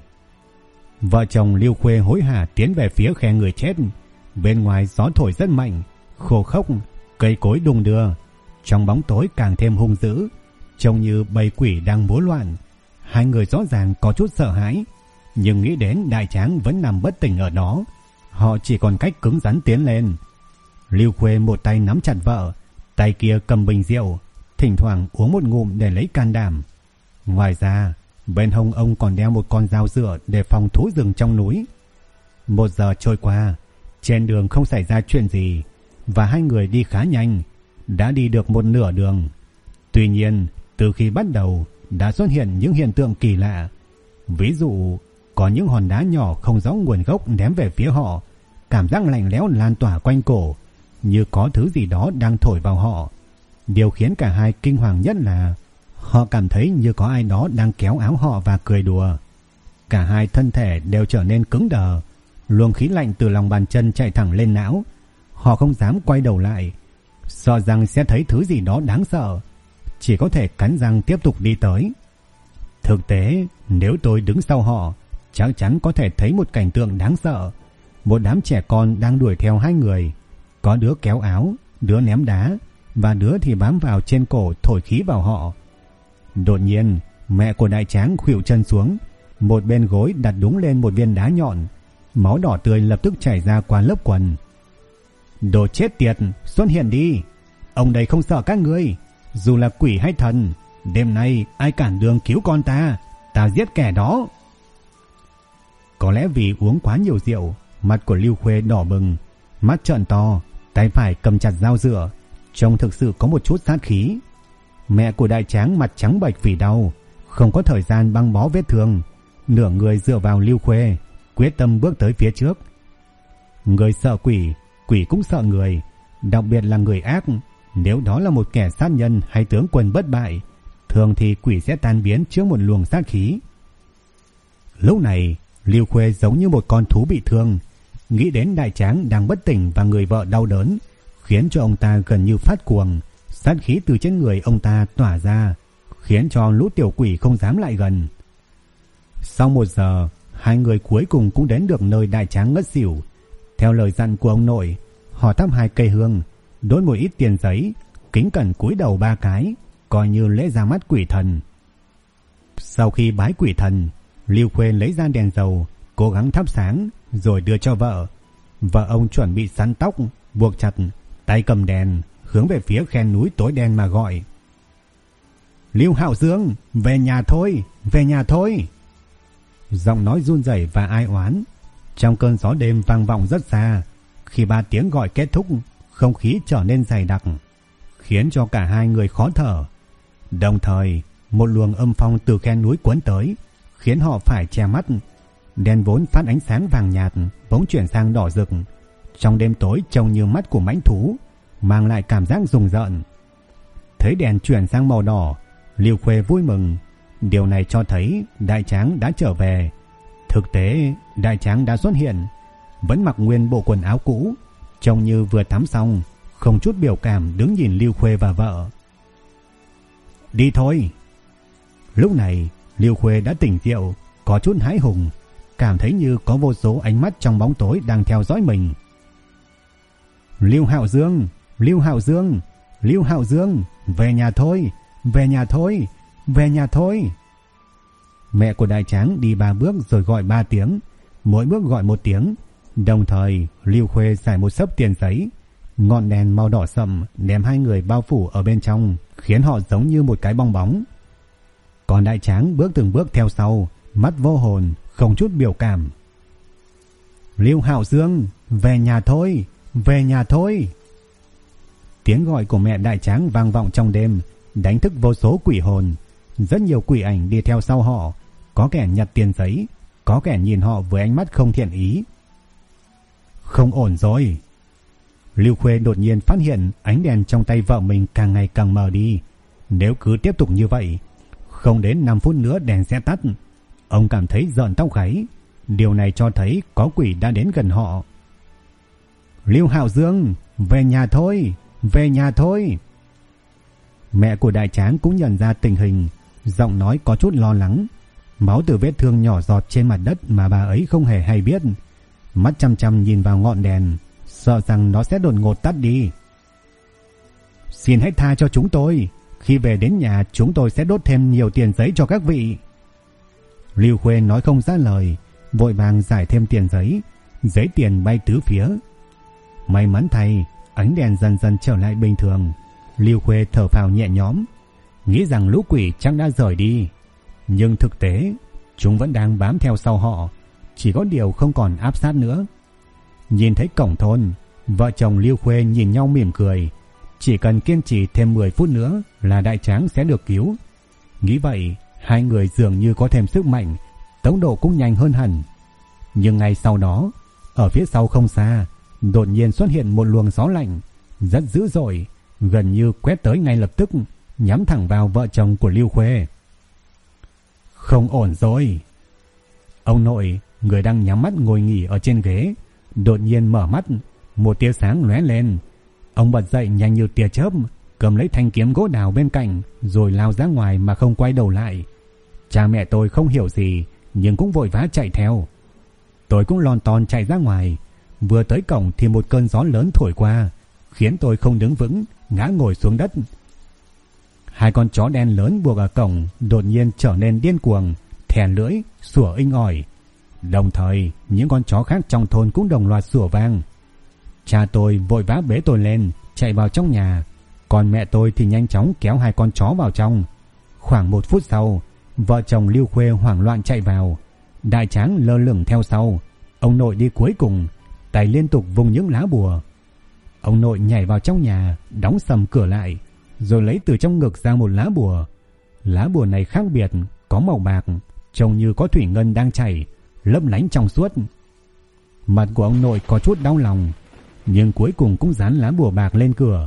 Vợ chồng Lưu Khuê hối hả tiến về phía khe người chết. Bên ngoài gió thổi rất mạnh, khô khốc, cây cối đung đưa. Trong bóng tối càng thêm hung dữ, trông như bầy quỷ đang múa loạn. Hai người rõ ràng có chút sợ hãi, nhưng nghĩ đến Đại Tráng vẫn nằm bất tỉnh ở đó, họ chỉ còn cách cứng rắn tiến lên. Lưu Khuê một tay nắm chặt vợ, tay kia cầm bình rượu, thỉnh thoảng uống một ngụm để lấy can đảm. Ngoài ra, bên hông ông còn đeo một con dao dựa để phòng thú rừng trong núi. 1 giờ trôi qua, trên đường không xảy ra chuyện gì, và hai người đi khá nhanh, đã đi được một nửa đường. Tuy nhiên, từ khi bắt đầu đã xuất hiện những hiện tượng kỳ lạ. Ví dụ, có những hòn đá nhỏ không rõ nguồn gốc ném về phía họ, cảm giác lạnh lẽo lan tỏa quanh cổ, như có thứ gì đó đang thổi vào họ. Điều khiến cả hai kinh hoàng nhất là họ cảm thấy như có ai đó đang kéo áo họ và cười đùa. Cả hai thân thể đều trở nên cứng đờ, luồng khí lạnh từ lòng bàn chân chạy thẳng lên não. Họ không dám quay đầu lại, sợ rằng sẽ thấy thứ gì đó đáng sợ, chỉ có thể cắn răng tiếp tục đi tới. Thực tế, nếu tôi đứng sau họ, chắc chắn có thể thấy một cảnh tượng đáng sợ. Một đám trẻ con đang đuổi theo hai người, có đứa kéo áo, đứa ném đá, và đứa thì bám vào trên cổ thổi khí vào họ. Đột nhiên, mẹ của Đại Tráng khuỵu chân xuống, một bên gối đặt đúng lên một viên đá nhọn, máu đỏ tươi lập tức chảy ra qua lớp quần. Đồ chết tiệt, xuất hiện đi! Ông đây không sợ các ngươi, dù là quỷ hay thần. Đêm nay ai cản đường cứu con ta, ta giết kẻ đó. Có lẽ vì uống quá nhiều rượu, mặt của Lưu Khuê đỏ bừng, mắt trợn to, tay phải cầm chặt dao dựa, trông thực sự có một chút sát khí. Mẹ của Đại Tráng mặt trắng bệch vì đau, không có thời gian băng bó vết thương, nửa người dựa vào Lưu Khuê, quyết tâm bước tới phía trước. Người sợ quỷ, quỷ cũng sợ người, đặc biệt là người ác. Nếu đó là một kẻ sát nhân hay tướng quân bất bại, thường thì quỷ sẽ tan biến trước một luồng sát khí. Lúc này, Lưu Khuê giống như một con thú bị thương, nghĩ đến Đại Tráng đang bất tỉnh và người vợ đau đớn, khiến cho ông ta gần như phát cuồng. Sát khí từ trên người ông ta tỏa ra, khiến cho lũ tiểu quỷ không dám lại gần. Sau 1 giờ, hai người cuối cùng cũng đến được nơi Đại Tráng ngất xỉu. Theo lời dặn của ông nội, họ thắp 2 cây hương, đốt một ít tiền giấy, kính cẩn cúi đầu 3 cái, coi như lễ ra mắt quỷ thần. Sau khi bái quỷ thần, Lưu Khuê lấy ra đèn dầu, cố gắng thắp sáng, rồi đưa cho vợ. Vợ ông chuẩn bị sắn tóc, buộc chặt, tay cầm đèn, hướng về phía khe núi tối đen mà gọi: Lưu Hạo Dương, về nhà thôi, về nhà thôi. Giọng nói run rẩy và ai oán, trong cơn gió đêm vang vọng rất xa. Khi 3 tiếng gọi kết thúc, không khí trở nên dày đặc, khiến cho cả hai người khó thở. Đồng thời, một luồng âm phong từ khe núi cuốn tới, khiến họ phải che mắt. Đèn vốn phát ánh sáng vàng nhạt bỗng chuyển sang đỏ rực, trong đêm tối trông như mắt của mãnh thú, mang lại cảm giác rùng rợn. Thấy đèn chuyển sang màu đỏ, Lưu Khuê vui mừng. Điều này cho thấy Đại Tráng đã trở về. Thực tế, Đại Tráng đã xuất hiện, vẫn mặc nguyên bộ quần áo cũ, trông như vừa tắm xong, không chút biểu cảm đứng nhìn Lưu Khuê và vợ. Đi thôi. Lúc này, Lưu Khuê đã tỉnh rượu, có chút hãi hùng, cảm thấy như có vô số ánh mắt trong bóng tối đang theo dõi mình. Lưu Hạo Dương, Lưu Hạo Dương, Lưu Hạo Dương, về nhà thôi, về nhà thôi, về nhà thôi. Mẹ của Đại Tráng đi 3 bước rồi gọi 3 tiếng, mỗi bước gọi 1 tiếng. Đồng thời, Lưu Khuê giải một xấp tiền giấy, ngọn đèn màu đỏ sậm đem hai người bao phủ ở bên trong, khiến họ giống như một cái bong bóng. Còn Đại Tráng bước từng bước theo sau, mắt vô hồn, không chút biểu cảm. Lưu Hạo Dương, về nhà thôi, về nhà thôi. Tiếng gọi của mẹ Đại Tráng vang vọng trong đêm, đánh thức vô số quỷ hồn. Rất nhiều quỷ ảnh đi theo sau họ, có kẻ nhặt tiền giấy, Có kẻ nhìn họ với ánh mắt không thiện ý. Không ổn rồi. Lưu Khuê đột nhiên phát hiện ánh đèn trong tay vợ mình càng ngày càng mờ đi. Nếu cứ tiếp tục như vậy, không đến 5 phút nữa đèn sẽ tắt. Ông cảm thấy rợn tóc gáy. Điều này cho thấy có quỷ đã đến gần họ. Lưu Hạo Dương, về nhà thôi, về nhà thôi. Mẹ của Đại Tráng cũng nhận ra tình hình, giọng nói có chút lo lắng. Máu từ vết thương nhỏ giọt trên mặt đất mà bà ấy không hề hay biết. Mắt chăm chăm nhìn vào ngọn đèn, sợ rằng nó sẽ đột ngột tắt đi. Xin hãy tha cho chúng tôi. Khi về đến nhà chúng tôi sẽ đốt thêm nhiều tiền giấy cho các vị. Lưu Khuê nói không ra lời, vội vàng giải thêm tiền giấy. Giấy tiền bay tứ phía. May mắn thay, ánh đèn dần dần trở lại bình thường. Lưu Khuê thở phào nhẹ nhõm, nghĩ rằng lũ quỷ chắc đã rời đi. Nhưng thực tế chúng vẫn đang bám theo sau họ, chỉ có điều không còn áp sát nữa. Nhìn thấy cổng thôn, vợ chồng Lưu Khuê nhìn nhau mỉm cười. Chỉ cần kiên trì thêm 10 phút nữa là Đại Tráng sẽ được cứu. Nghĩ vậy, hai người dường như có thêm sức mạnh, tốc độ cũng nhanh hơn hẳn. Nhưng ngay sau đó, ở phía sau không xa, đột nhiên xuất hiện một luồng gió lạnh rất dữ dội, gần như quét tới ngay lập tức, nhắm thẳng vào vợ chồng của Lưu Khuê. Không ổn rồi. Ông nội, người đang nhắm mắt ngồi nghỉ ở trên ghế, đột nhiên mở mắt, một tia sáng lóe lên. Ông bật dậy nhanh như tia chớp, cầm lấy thanh kiếm gỗ đào bên cạnh, rồi lao ra ngoài mà không quay đầu lại. Cha mẹ tôi không hiểu gì, nhưng cũng vội vã chạy theo. Tôi cũng lon ton chạy ra ngoài. Vừa tới cổng thì một cơn gió lớn thổi qua, khiến tôi không đứng vững, ngã ngồi xuống đất. Hai con chó đen lớn buộc ở cổng đột nhiên trở nên điên cuồng, thè lưỡi, sủa inh ỏi. Đồng thời, những con chó khác trong thôn cũng đồng loạt sủa vang. Cha tôi vội vã bế tôi lên, chạy vào trong nhà. Còn mẹ tôi thì nhanh chóng kéo hai con chó vào trong. Khoảng 1 phút sau, vợ chồng Lưu Khuê hoảng loạn chạy vào. Đại Tráng lơ lửng theo sau. Ông nội đi cuối cùng, tay liên tục vung những lá bùa. Ông nội nhảy vào trong nhà, đóng sầm cửa lại, rồi lấy từ trong ngực ra một lá bùa. Lá bùa này khác biệt, có màu bạc, trông như có thủy ngân đang chảy, lấp lánh trong suốt. Mặt của ông nội có chút đau lòng, nhưng cuối cùng cũng dán lá bùa bạc lên cửa.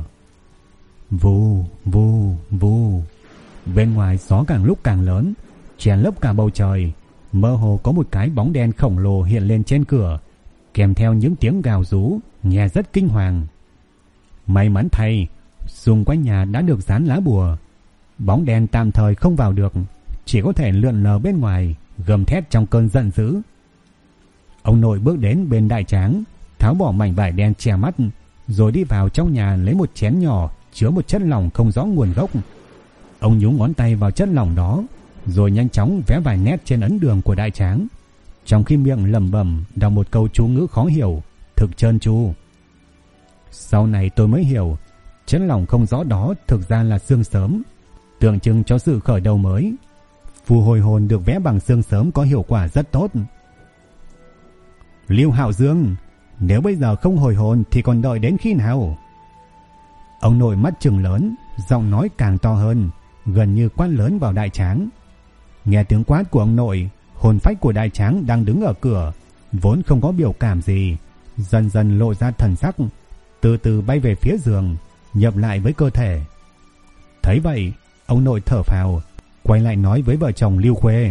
Vù, vù, vù. Bên ngoài gió càng lúc càng lớn, che lấp cả bầu trời. Mơ hồ có một cái bóng đen khổng lồ hiện lên trên cửa, kèm theo những tiếng gào rú nghe rất kinh hoàng. May mắn thay, xung quanh nhà đã được dán lá bùa. Bóng đen tạm thời không vào được, chỉ có thể lượn lờ bên ngoài, gầm thét trong cơn giận dữ. Ông nội bước đến bên Đại Tráng, tháo bỏ mảnh vải đen che mắt, rồi đi vào trong nhà lấy một chén nhỏ chứa một chất lỏng không rõ nguồn gốc. Ông nhúng ngón tay vào chất lỏng đó, rồi nhanh chóng vẽ vài nét trên ấn đường của Đại Tráng, trong khi miệng lẩm bẩm đọc một câu chú ngữ khó hiểu, thực trơn tru. Sau này tôi mới hiểu, chất lỏng không rõ đó thực ra là xương sớm, tượng trưng cho sự khởi đầu mới. Phù hồi hồn được vẽ bằng xương sớm có hiệu quả rất tốt. Lưu Hạo Dương, nếu bây giờ không hồi hồn thì còn đợi đến khi nào? Ông nội mắt trừng lớn, giọng nói càng to hơn, gần như quát lớn vào Đại Tráng. Nghe tiếng quát của ông nội, hồn phách của Đại Tráng đang đứng ở cửa, vốn không có biểu cảm gì, dần dần lộ ra thần sắc, từ từ bay về phía giường, nhập lại với cơ thể. Thấy vậy, ông nội thở phào, quay lại nói với vợ chồng Lưu Khuê.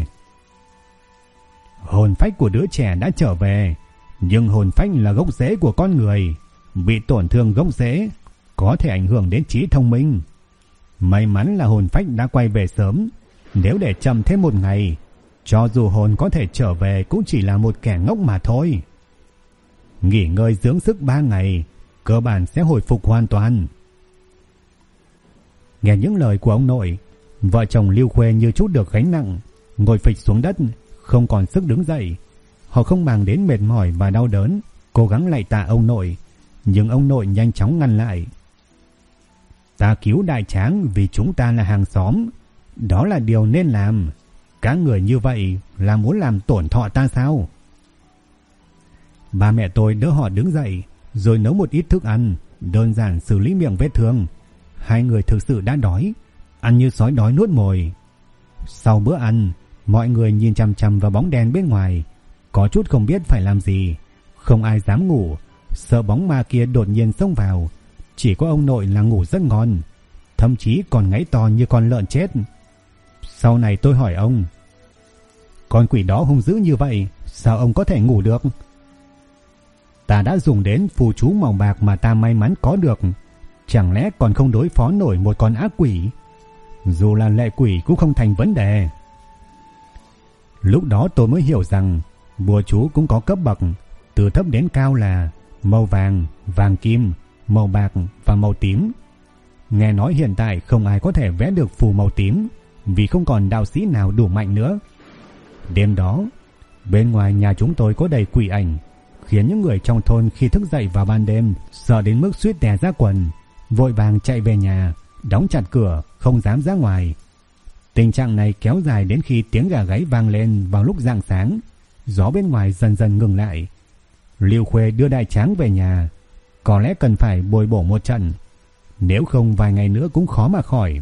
Hồn phách của đứa trẻ đã trở về, nhưng hồn phách là gốc rễ của con người, bị tổn thương gốc rễ có thể ảnh hưởng đến trí thông minh. May mắn là hồn phách đã quay về sớm, nếu để chậm thêm một ngày, cho dù hồn có thể trở về cũng chỉ là một kẻ ngốc mà thôi. Nghỉ ngơi dưỡng sức 3 ngày, cơ bản sẽ hồi phục hoàn toàn. Nghe những lời của ông nội, vợ chồng Lưu Khuê như trút được gánh nặng, ngồi phịch xuống đất, không còn sức đứng dậy. Họ không màng đến mệt mỏi và đau đớn, cố gắng lạy tạ ông nội, nhưng ông nội nhanh chóng ngăn lại. Ta cứu Đại Tráng vì chúng ta là hàng xóm, đó là điều nên làm. Các người như vậy là muốn làm tổn thọ ta sao? Ba mẹ tôi đỡ họ đứng dậy, rồi nấu một ít thức ăn, đơn giản xử lý miệng vết thương. Hai người thực sự đã đói, ăn như sói đói nuốt mồi. Sau bữa ăn, mọi người nhìn chằm chằm vào bóng đen bên ngoài, có chút không biết phải làm gì, không ai dám ngủ, sợ bóng ma kia đột nhiên xông vào. Chỉ có ông nội là ngủ rất ngon, thậm chí còn ngáy to như con lợn chết. Sau này tôi hỏi ông, con quỷ đó hung dữ như vậy, sao ông có thể ngủ được? Ta đã dùng đến phù chú màu bạc mà ta may mắn có được, chẳng lẽ còn không đối phó nổi một con ác quỷ? Dù là lệ quỷ cũng không thành vấn đề. Lúc đó tôi mới hiểu rằng bùa chú cũng có cấp bậc, từ thấp đến cao là màu vàng, vàng kim, màu bạc và màu tím. Nghe nói hiện tại không ai có thể vẽ được phù màu tím, vì không còn đạo sĩ nào đủ mạnh nữa. Đêm đó, bên ngoài nhà chúng tôi có đầy quỷ ảnh, khiến những người trong thôn khi thức dậy vào ban đêm sợ đến mức suýt tè ra quần, vội vàng chạy về nhà, đóng chặt cửa, không dám ra ngoài. Tình trạng này kéo dài đến khi tiếng gà gáy vang lên vào lúc rạng sáng, gió bên ngoài dần dần ngừng lại. Lưu Khuê đưa Đại Tráng về nhà, có lẽ cần phải bồi bổ một trận, nếu không vài ngày nữa cũng khó mà khỏi.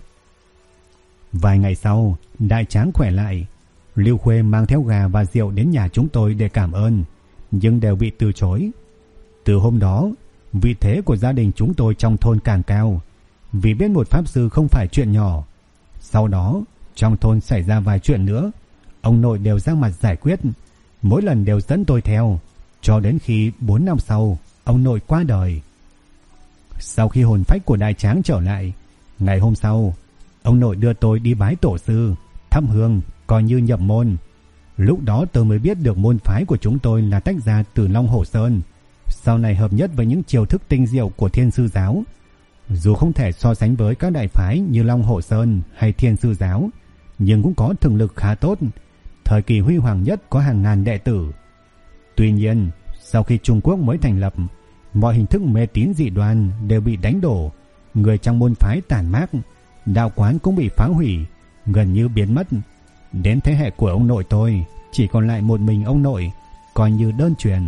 Vài ngày sau, Đại Tráng khỏe lại. Lưu Khuê mang theo gà và rượu đến nhà chúng tôi để cảm ơn, nhưng đều bị từ chối. Từ hôm đó, vị thế của gia đình chúng tôi trong thôn càng cao, vì biết một pháp sư không phải chuyện nhỏ. Sau đó, trong thôn xảy ra vài chuyện nữa, ông nội đều ra mặt giải quyết, mỗi lần đều dẫn tôi theo, cho đến khi 4 năm sau, ông nội qua đời. Sau khi hồn phách của Đại Tráng trở lại, ngày hôm sau, ông nội đưa tôi đi bái tổ sư, thắp hương, coi như nhập môn. Lúc đó tôi mới biết được môn phái của chúng tôi là tách ra từ Long Hổ Sơn, sau này hợp nhất với những chiêu thức tinh diệu của Thiên Sư Giáo. Dù không thể so sánh với các đại phái như Long Hổ Sơn hay Thiên Sư Giáo, nhưng cũng có thực lực khá tốt, thời kỳ huy hoàng nhất có hàng ngàn đệ tử. Tuy nhiên, sau khi Trung Quốc mới thành lập, mọi hình thức mê tín dị đoan đều bị đánh đổ, người trong môn phái tản mát, đạo quán cũng bị phá hủy, gần như biến mất. Đến thế hệ của ông nội tôi, chỉ còn lại một mình ông nội, coi như đơn truyền.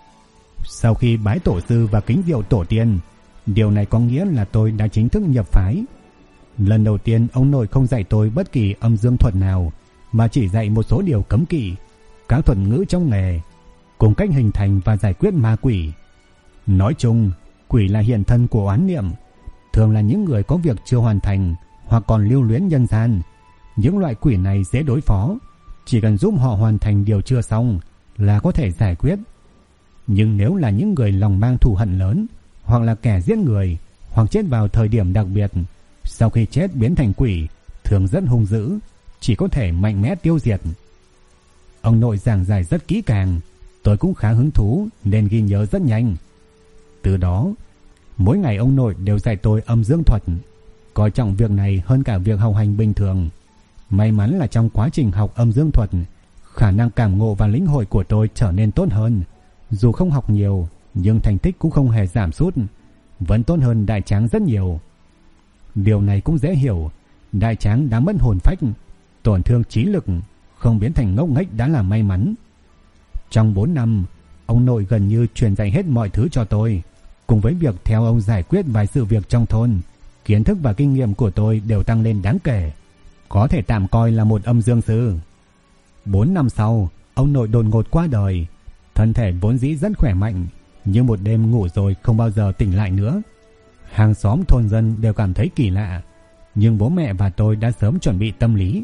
Sau khi bái tổ sư và kính rượu tổ tiên, điều này có nghĩa là tôi đã chính thức nhập phái. Lần đầu tiên ông nội không dạy tôi bất kỳ âm dương thuật nào, mà chỉ dạy một số điều cấm kỵ, các thuật ngữ trong nghề, cùng cách hình thành và giải quyết ma quỷ. Nói chung, quỷ là hiện thân của oán niệm, thường là những người có việc chưa hoàn thành hoặc còn lưu luyến nhân gian. Những loại quỷ này dễ đối phó, chỉ cần giúp họ hoàn thành điều chưa xong là có thể giải quyết. Nhưng nếu là những người lòng mang thù hận lớn, hoặc là kẻ giết người, hoặc chết vào thời điểm đặc biệt, sau khi chết biến thành quỷ, thường rất hung dữ, chỉ có thể mạnh mẽ tiêu diệt. Ông nội giảng giải rất kỹ càng, tôi cũng khá hứng thú nên ghi nhớ rất nhanh. Từ đó, mỗi ngày ông nội đều dạy tôi âm dương thuật, coi trọng việc này hơn cả việc học hành bình thường. May mắn là trong quá trình học âm dương thuật, khả năng cảm ngộ và lĩnh hội của tôi trở nên tốt hơn. Dù không học nhiều, nhưng thành tích cũng không hề giảm sút, vẫn tốt hơn Đại Tráng rất nhiều. Điều này cũng dễ hiểu, Đại Tráng đã mất hồn phách, tổn thương trí lực, không biến thành ngốc nghếch đã là may mắn. Trong 4 năm, ông nội gần như truyền dạy hết mọi thứ cho tôi, cùng với việc theo ông giải quyết vài sự việc trong thôn, kiến thức và kinh nghiệm của tôi đều tăng lên đáng kể, có thể tạm coi là một âm dương sư. 4 năm sau, ông nội đột ngột qua đời. Thân thể vốn dĩ rất khỏe mạnh, nhưng một đêm ngủ rồi không bao giờ tỉnh lại nữa. Hàng xóm thôn dân đều cảm thấy kỳ lạ, nhưng bố mẹ và tôi đã sớm chuẩn bị tâm lý.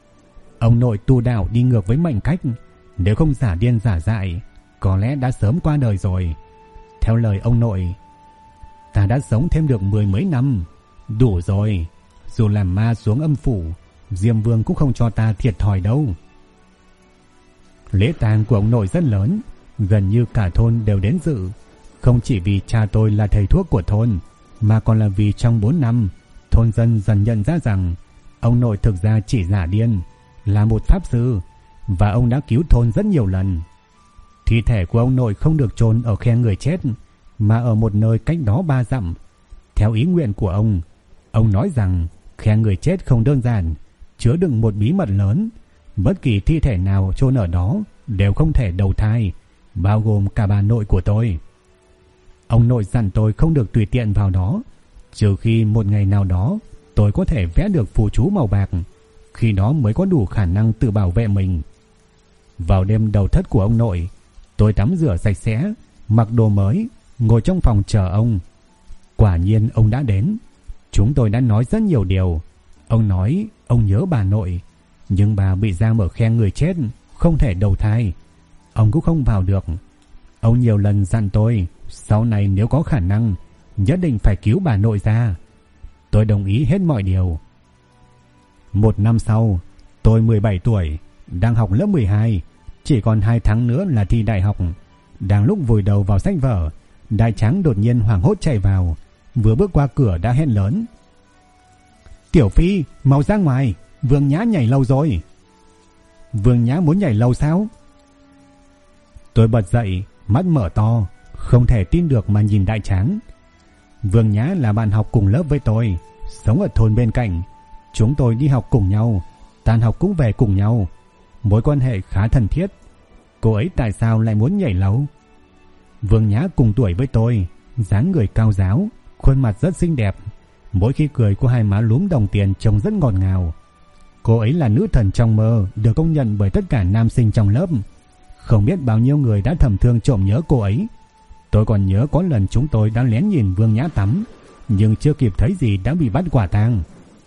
Ông nội tu đạo đi ngược với mệnh cách, nếu không giả điên giả dại, có lẽ đã sớm qua đời rồi. Theo lời ông nội, ta đã sống thêm được 10 mấy năm, đủ rồi. Dù làm ma xuống âm phủ, Diêm Vương cũng không cho ta thiệt thòi đâu. Lễ tang của ông nội rất lớn, gần như cả thôn đều đến dự. Không chỉ vì cha tôi là thầy thuốc của thôn, mà còn là vì trong 4 năm, thôn dân dần nhận ra rằng ông nội thực ra chỉ giả điên, là một pháp sư, và ông đã cứu thôn rất nhiều lần. Thi thể của ông nội không được chôn ở khe người chết, mà ở một nơi cách đó 3 dặm. Theo ý nguyện của ông nói rằng khe người chết không đơn giản, chứa đựng một bí mật lớn. Bất kỳ thi thể nào chôn ở đó đều không thể đầu thai, bao gồm cả bà nội của tôi. Ông nội dặn tôi không được tùy tiện vào đó, trừ khi một ngày nào đó tôi có thể vẽ được phù chú màu bạc, khi đó mới có đủ khả năng tự bảo vệ mình. Vào đêm đầu thất của ông nội, tôi tắm rửa sạch sẽ, mặc đồ mới, ngồi trong phòng chờ ông. Quả nhiên ông đã đến. Chúng tôi đã nói rất nhiều điều. Ông nói ông nhớ bà nội, nhưng bà bị giam ở khe người chết, không thể đầu thai. Ông cũng không vào được. Ông nhiều lần dặn tôi sau này nếu có khả năng nhất định phải cứu bà nội ra. Tôi đồng ý hết mọi điều. Một năm sau, tôi 17 tuổi, đang học lớp 12, chỉ còn 2 tháng nữa là thi đại học. Đang lúc vùi đầu vào sách vở, Đại Tráng đột nhiên hoảng hốt chạy vào, vừa bước qua cửa đã hét lớn: "Tiểu Phi, mau ra ngoài, Vương Nhã nhảy lầu rồi." "Vương Nhã muốn nhảy lầu sao?" Tôi bật dậy, mắt mở to, không thể tin được mà nhìn Đại Tráng. Vương Nhã là bạn học cùng lớp với tôi, sống ở thôn bên cạnh. Chúng tôi đi học cùng nhau, tan học cũng về cùng nhau, mối quan hệ khá thân thiết. Cô ấy tại sao lại muốn nhảy lầu? Vương Nhã cùng tuổi với tôi, dáng người cao ráo, khuôn mặt rất xinh đẹp. Mỗi khi cười có hai má lúm đồng tiền trông rất ngọt ngào. Cô ấy là nữ thần trong mơ, được công nhận bởi tất cả nam sinh trong lớp. Không biết bao nhiêu người đã thầm thương trộm nhớ cô ấy. Tôi còn nhớ có lần chúng tôi đã lén nhìn Vương Nhã tắm, nhưng chưa kịp thấy gì đã bị bắt quả tang.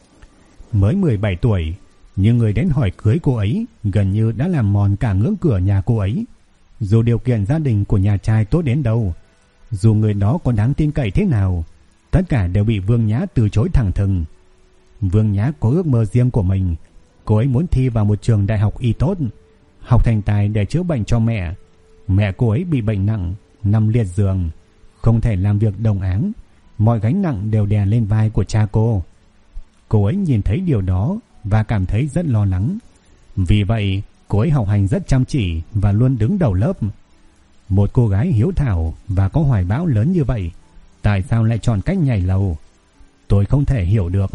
Mới 17 tuổi, nhưng người đến hỏi cưới cô ấy gần như đã làm mòn cả ngưỡng cửa nhà cô ấy. Dù điều kiện gia đình của nhà trai tốt đến đâu, dù người đó có đáng tin cậy thế nào, tất cả đều bị Vương Nhã từ chối thẳng thừng. Vương Nhã có ước mơ riêng của mình. Cô ấy muốn thi vào một trường đại học y tốt, học thành tài để chữa bệnh cho mẹ. Mẹ cô ấy bị bệnh nặng, nằm liệt giường, không thể làm việc đồng áng, mọi gánh nặng đều đè lên vai của cha cô. Cô ấy nhìn thấy điều đó và cảm thấy rất lo lắng. Vì vậy, cô ấy học hành rất chăm chỉ và luôn đứng đầu lớp. Một cô gái hiếu thảo và có hoài bão lớn như vậy, tại sao lại chọn cách nhảy lầu? Tôi không thể hiểu được.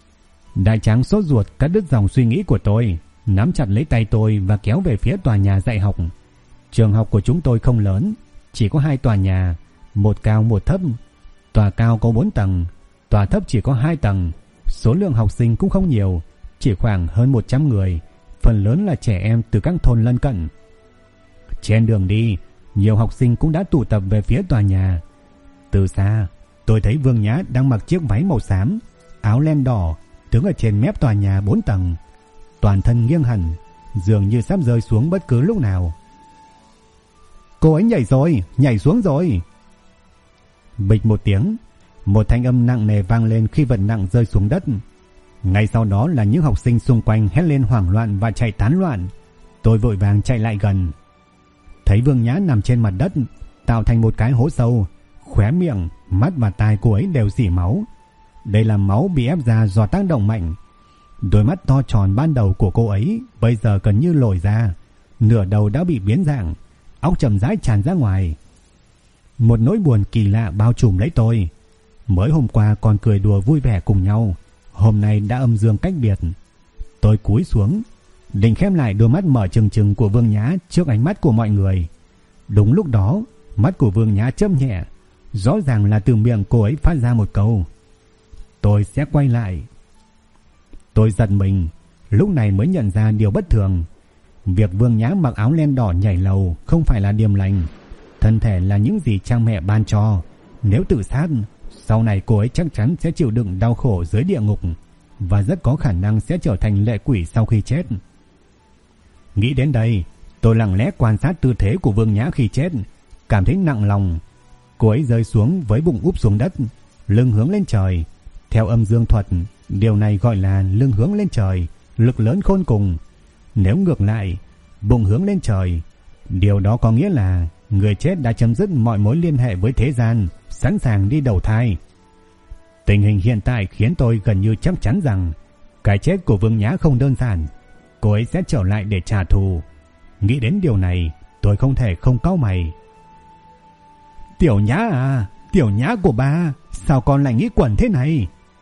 Đại Tráng sốt ruột cắt đứt dòng suy nghĩ của tôi, nắm chặt lấy tay tôi và kéo về phía tòa nhà dạy học. Trường học của chúng tôi không lớn, chỉ có 2 tòa nhà, một cao một thấp. Tòa cao có 4 tầng, tòa thấp chỉ có 2 tầng. Số lượng học sinh cũng không nhiều, chỉ khoảng hơn 100 người, phần lớn là trẻ em từ các thôn lân cận. Trên đường đi, nhiều học sinh cũng đã tụ tập về phía tòa nhà. Từ xa, tôi thấy Vương Nhã đang mặc chiếc váy màu xám, áo len đỏ, đứng ở trên mép tòa nhà 4 tầng. Toàn thân nghiêng hẳn, dường như sắp rơi xuống bất cứ lúc nào. "Cô ấy nhảy rồi, nhảy xuống rồi." Bịch một tiếng, một thanh âm nặng nề vang lên khi vật nặng rơi xuống đất. Ngay sau đó là những học sinh xung quanh hét lên hoảng loạn và chạy tán loạn. Tôi vội vàng chạy lại gần. Thấy Vương Nhã nằm trên mặt đất, tạo thành một cái hố sâu, khóe miệng, mắt và tai cô ấy đều rỉ máu. Đây là máu bị ép ra do tác động mạnh. Đôi mắt to tròn ban đầu của cô ấy bây giờ gần như lồi ra, nửa đầu đã bị biến dạng, óc chậm rãi tràn ra ngoài. Một nỗi buồn kỳ lạ bao trùm lấy tôi. Mới hôm qua còn cười đùa vui vẻ cùng nhau, hôm nay đã âm dương cách biệt. Tôi cúi xuống, định khép lại đôi mắt mở trừng trừng của Vương Nhã trước ánh mắt của mọi người. Đúng lúc đó, mắt của Vương Nhã chớp nhẹ, rõ ràng là từ miệng cô ấy phát ra một câu: "Tôi sẽ quay lại." Tôi giật mình, lúc này mới nhận ra điều bất thường. Việc Vương Nhã mặc áo len đỏ nhảy lầu không phải là điềm lành. Thân thể là những gì cha mẹ ban cho. Nếu tự sát, sau này cô ấy chắc chắn sẽ chịu đựng đau khổ dưới địa ngục, và rất có khả năng sẽ trở thành lệ quỷ sau khi chết. Nghĩ đến đây, tôi lặng lẽ quan sát tư thế của Vương Nhã khi chết, cảm thấy nặng lòng. Cô ấy rơi xuống với bụng úp xuống đất, lưng hướng lên trời. Theo âm dương thuật, điều này gọi là lưng hướng lên trời, lực lớn khôn cùng. Nếu ngược lại, bụng hướng lên trời, điều đó có nghĩa là người chết đã chấm dứt mọi mối liên hệ với thế gian, sẵn sàng đi đầu thai. Tình hình hiện tại khiến tôi gần như chắc chắn rằng cái chết của Vương Nhã không đơn giản. Cô ấy sẽ trở lại để trả thù. Nghĩ đến điều này, tôi không thể không cau mày. "Tiểu Nhã à, Tiểu Nhã của ba, sao con lại nghĩ quẩn thế này?"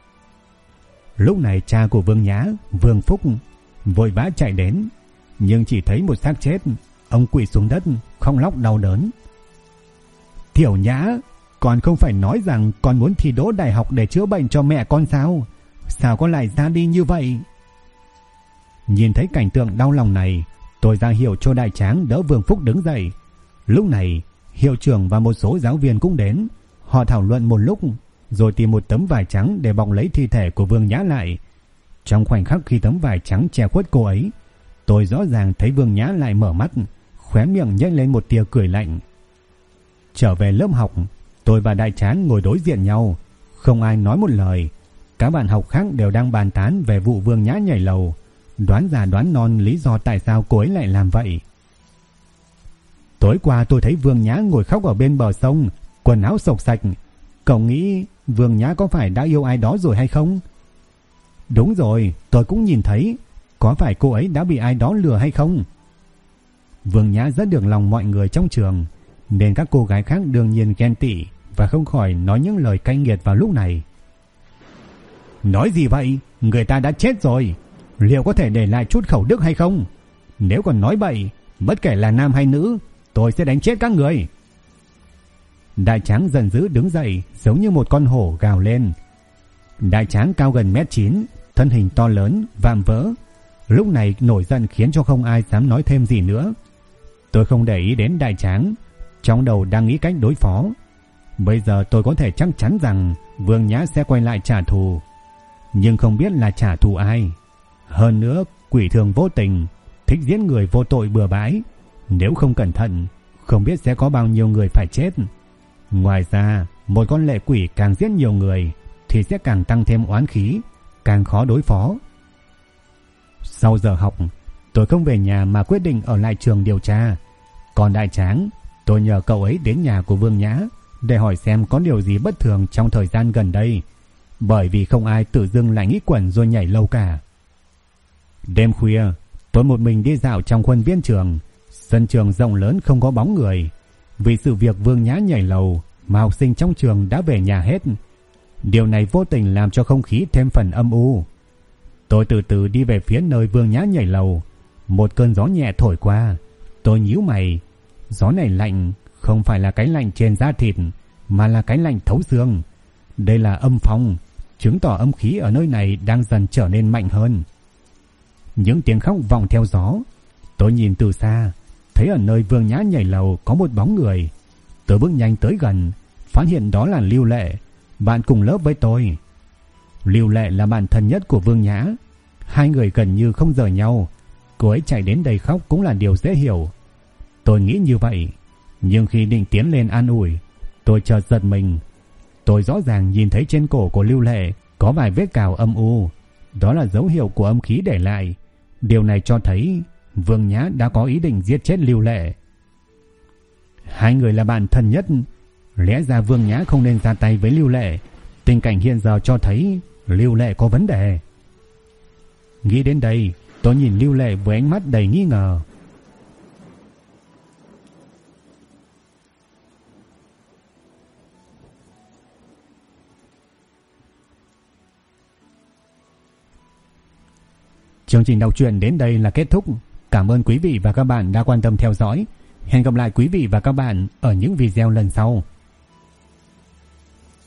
Lúc này cha của Vương Nhã, Vương Phúc, vội vã chạy đến, nhưng chỉ thấy một xác chết. Ông quỳ xuống đất, khóc lóc đau đớn. "Tiểu Nhã, con không phải nói rằng con muốn thi đỗ đại học để chữa bệnh cho mẹ con sao? Sao con lại ra đi như vậy?" Nhìn thấy cảnh tượng đau lòng này, Tôi ra hiệu cho Đại Tráng đỡ Vương Phúc đứng dậy. Lúc này hiệu trưởng và một số giáo viên cũng đến. Họ thảo luận một lúc rồi tìm một tấm vải trắng để bọc lấy thi thể của Vương Nhã lại. Trong khoảnh khắc khi tấm vải trắng che khuất cô ấy, tôi rõ ràng thấy Vương Nhã lại mở mắt, khóe miệng nhếch lên một tia cười lạnh. Trở về lớp học, tôi và Đại Tráng ngồi đối diện nhau, không ai nói một lời. Các bạn học khác đều đang bàn tán về vụ Vương Nhã nhảy lầu, đoán già đoán non lý do tại sao cô ấy lại làm vậy. Tối qua tôi thấy Vương Nhã ngồi khóc ở bên bờ sông, quần áo xộc xạch. Cậu nghĩ Vương Nhã có phải đã yêu ai đó rồi hay không? Đúng rồi, tôi cũng nhìn thấy. Có phải cô ấy đã bị ai đó lừa hay không? Vương Nhã rất được lòng mọi người trong trường, nên các cô gái khác đương nhiên ghen tị và không khỏi nói những lời cay nghiệt vào lúc này. Nói gì vậy? Người ta đã chết rồi, liệu có thể để lại chút khẩu đức hay không? Nếu còn nói bậy, bất kể là nam hay nữ, tôi sẽ đánh chết các người. Đại Tráng giận dữ đứng dậy, giống như một con hổ gào lên. Đại Tráng cao gần 1m9, thân hình to lớn, vạm vỡ. Lúc này nổi giận khiến cho không ai dám nói thêm gì nữa. Tôi không để ý đến Đại Tráng, trong đầu đang nghĩ cách đối phó. Bây giờ tôi có thể chắc chắn rằng Vương Nhã sẽ quay lại trả thù, nhưng không biết là trả thù ai. Hơn nữa, quỷ thường vô tình, thích giết người vô tội bừa bãi. Nếu không cẩn thận, không biết sẽ có bao nhiêu người phải chết. Ngoài ra, một con lệ quỷ càng giết nhiều người thì sẽ càng tăng thêm oán khí, càng khó đối phó. Sau giờ học, tôi không về nhà mà quyết định ở lại trường điều tra. Còn Đại Tráng, tôi nhờ cậu ấy đến nhà của Vương Nhã để hỏi xem có điều gì bất thường trong thời gian gần đây, bởi vì không ai tự dưng lại nghĩ quẩn rồi nhảy lầu cả. Đêm khuya, tôi một mình đi dạo trong khuôn viên trường. Sân trường rộng lớn không có bóng người. Vì sự việc Vương Nhã nhảy lầu mà học sinh trong trường đã về nhà hết. Điều này vô tình làm cho không khí thêm phần âm u. Tôi từ từ đi về phía nơi Vương Nhã nhảy lầu. Một cơn gió nhẹ thổi qua. Tôi nhíu mày. Gió này lạnh, không phải là cái lạnh trên da thịt, mà là cái lạnh thấu xương. Đây là âm phong, chứng tỏ âm khí ở nơi này đang dần trở nên mạnh hơn. Những tiếng khóc vọng theo gió. Tôi nhìn từ xa, thấy ở nơi Vương Nhã nhảy lầu có một bóng người. Tôi bước nhanh tới gần, phát hiện đó là Lưu Lệ, bạn cùng lớp với tôi. Lưu Lệ là bạn thân nhất của Vương Nhã. Hai người gần như không rời nhau. Cô ấy chạy đến đây khóc cũng là điều dễ hiểu. Tôi nghĩ như vậy, nhưng khi định tiến lên an ủi, tôi chợt giật mình. Tôi rõ ràng nhìn thấy trên cổ của Lưu Lệ có vài vết cào âm u. Đó là dấu hiệu của âm khí để lại. Điều này cho thấy Vương Nhã đã có ý định giết chết Lưu Lệ. Hai người là bạn thân nhất, lẽ ra Vương Nhã không nên ra tay với Lưu Lệ. Tình cảnh hiện giờ cho thấy Lưu Lệ có vấn đề. Nghĩ đến đây, tôi nhìn Lưu Lệ với ánh mắt đầy nghi ngờ. Chương trình đọc truyện đến đây là kết thúc. Cảm ơn quý vị và các bạn đã quan tâm theo dõi. Hẹn gặp lại quý vị và các bạn ở những video lần sau.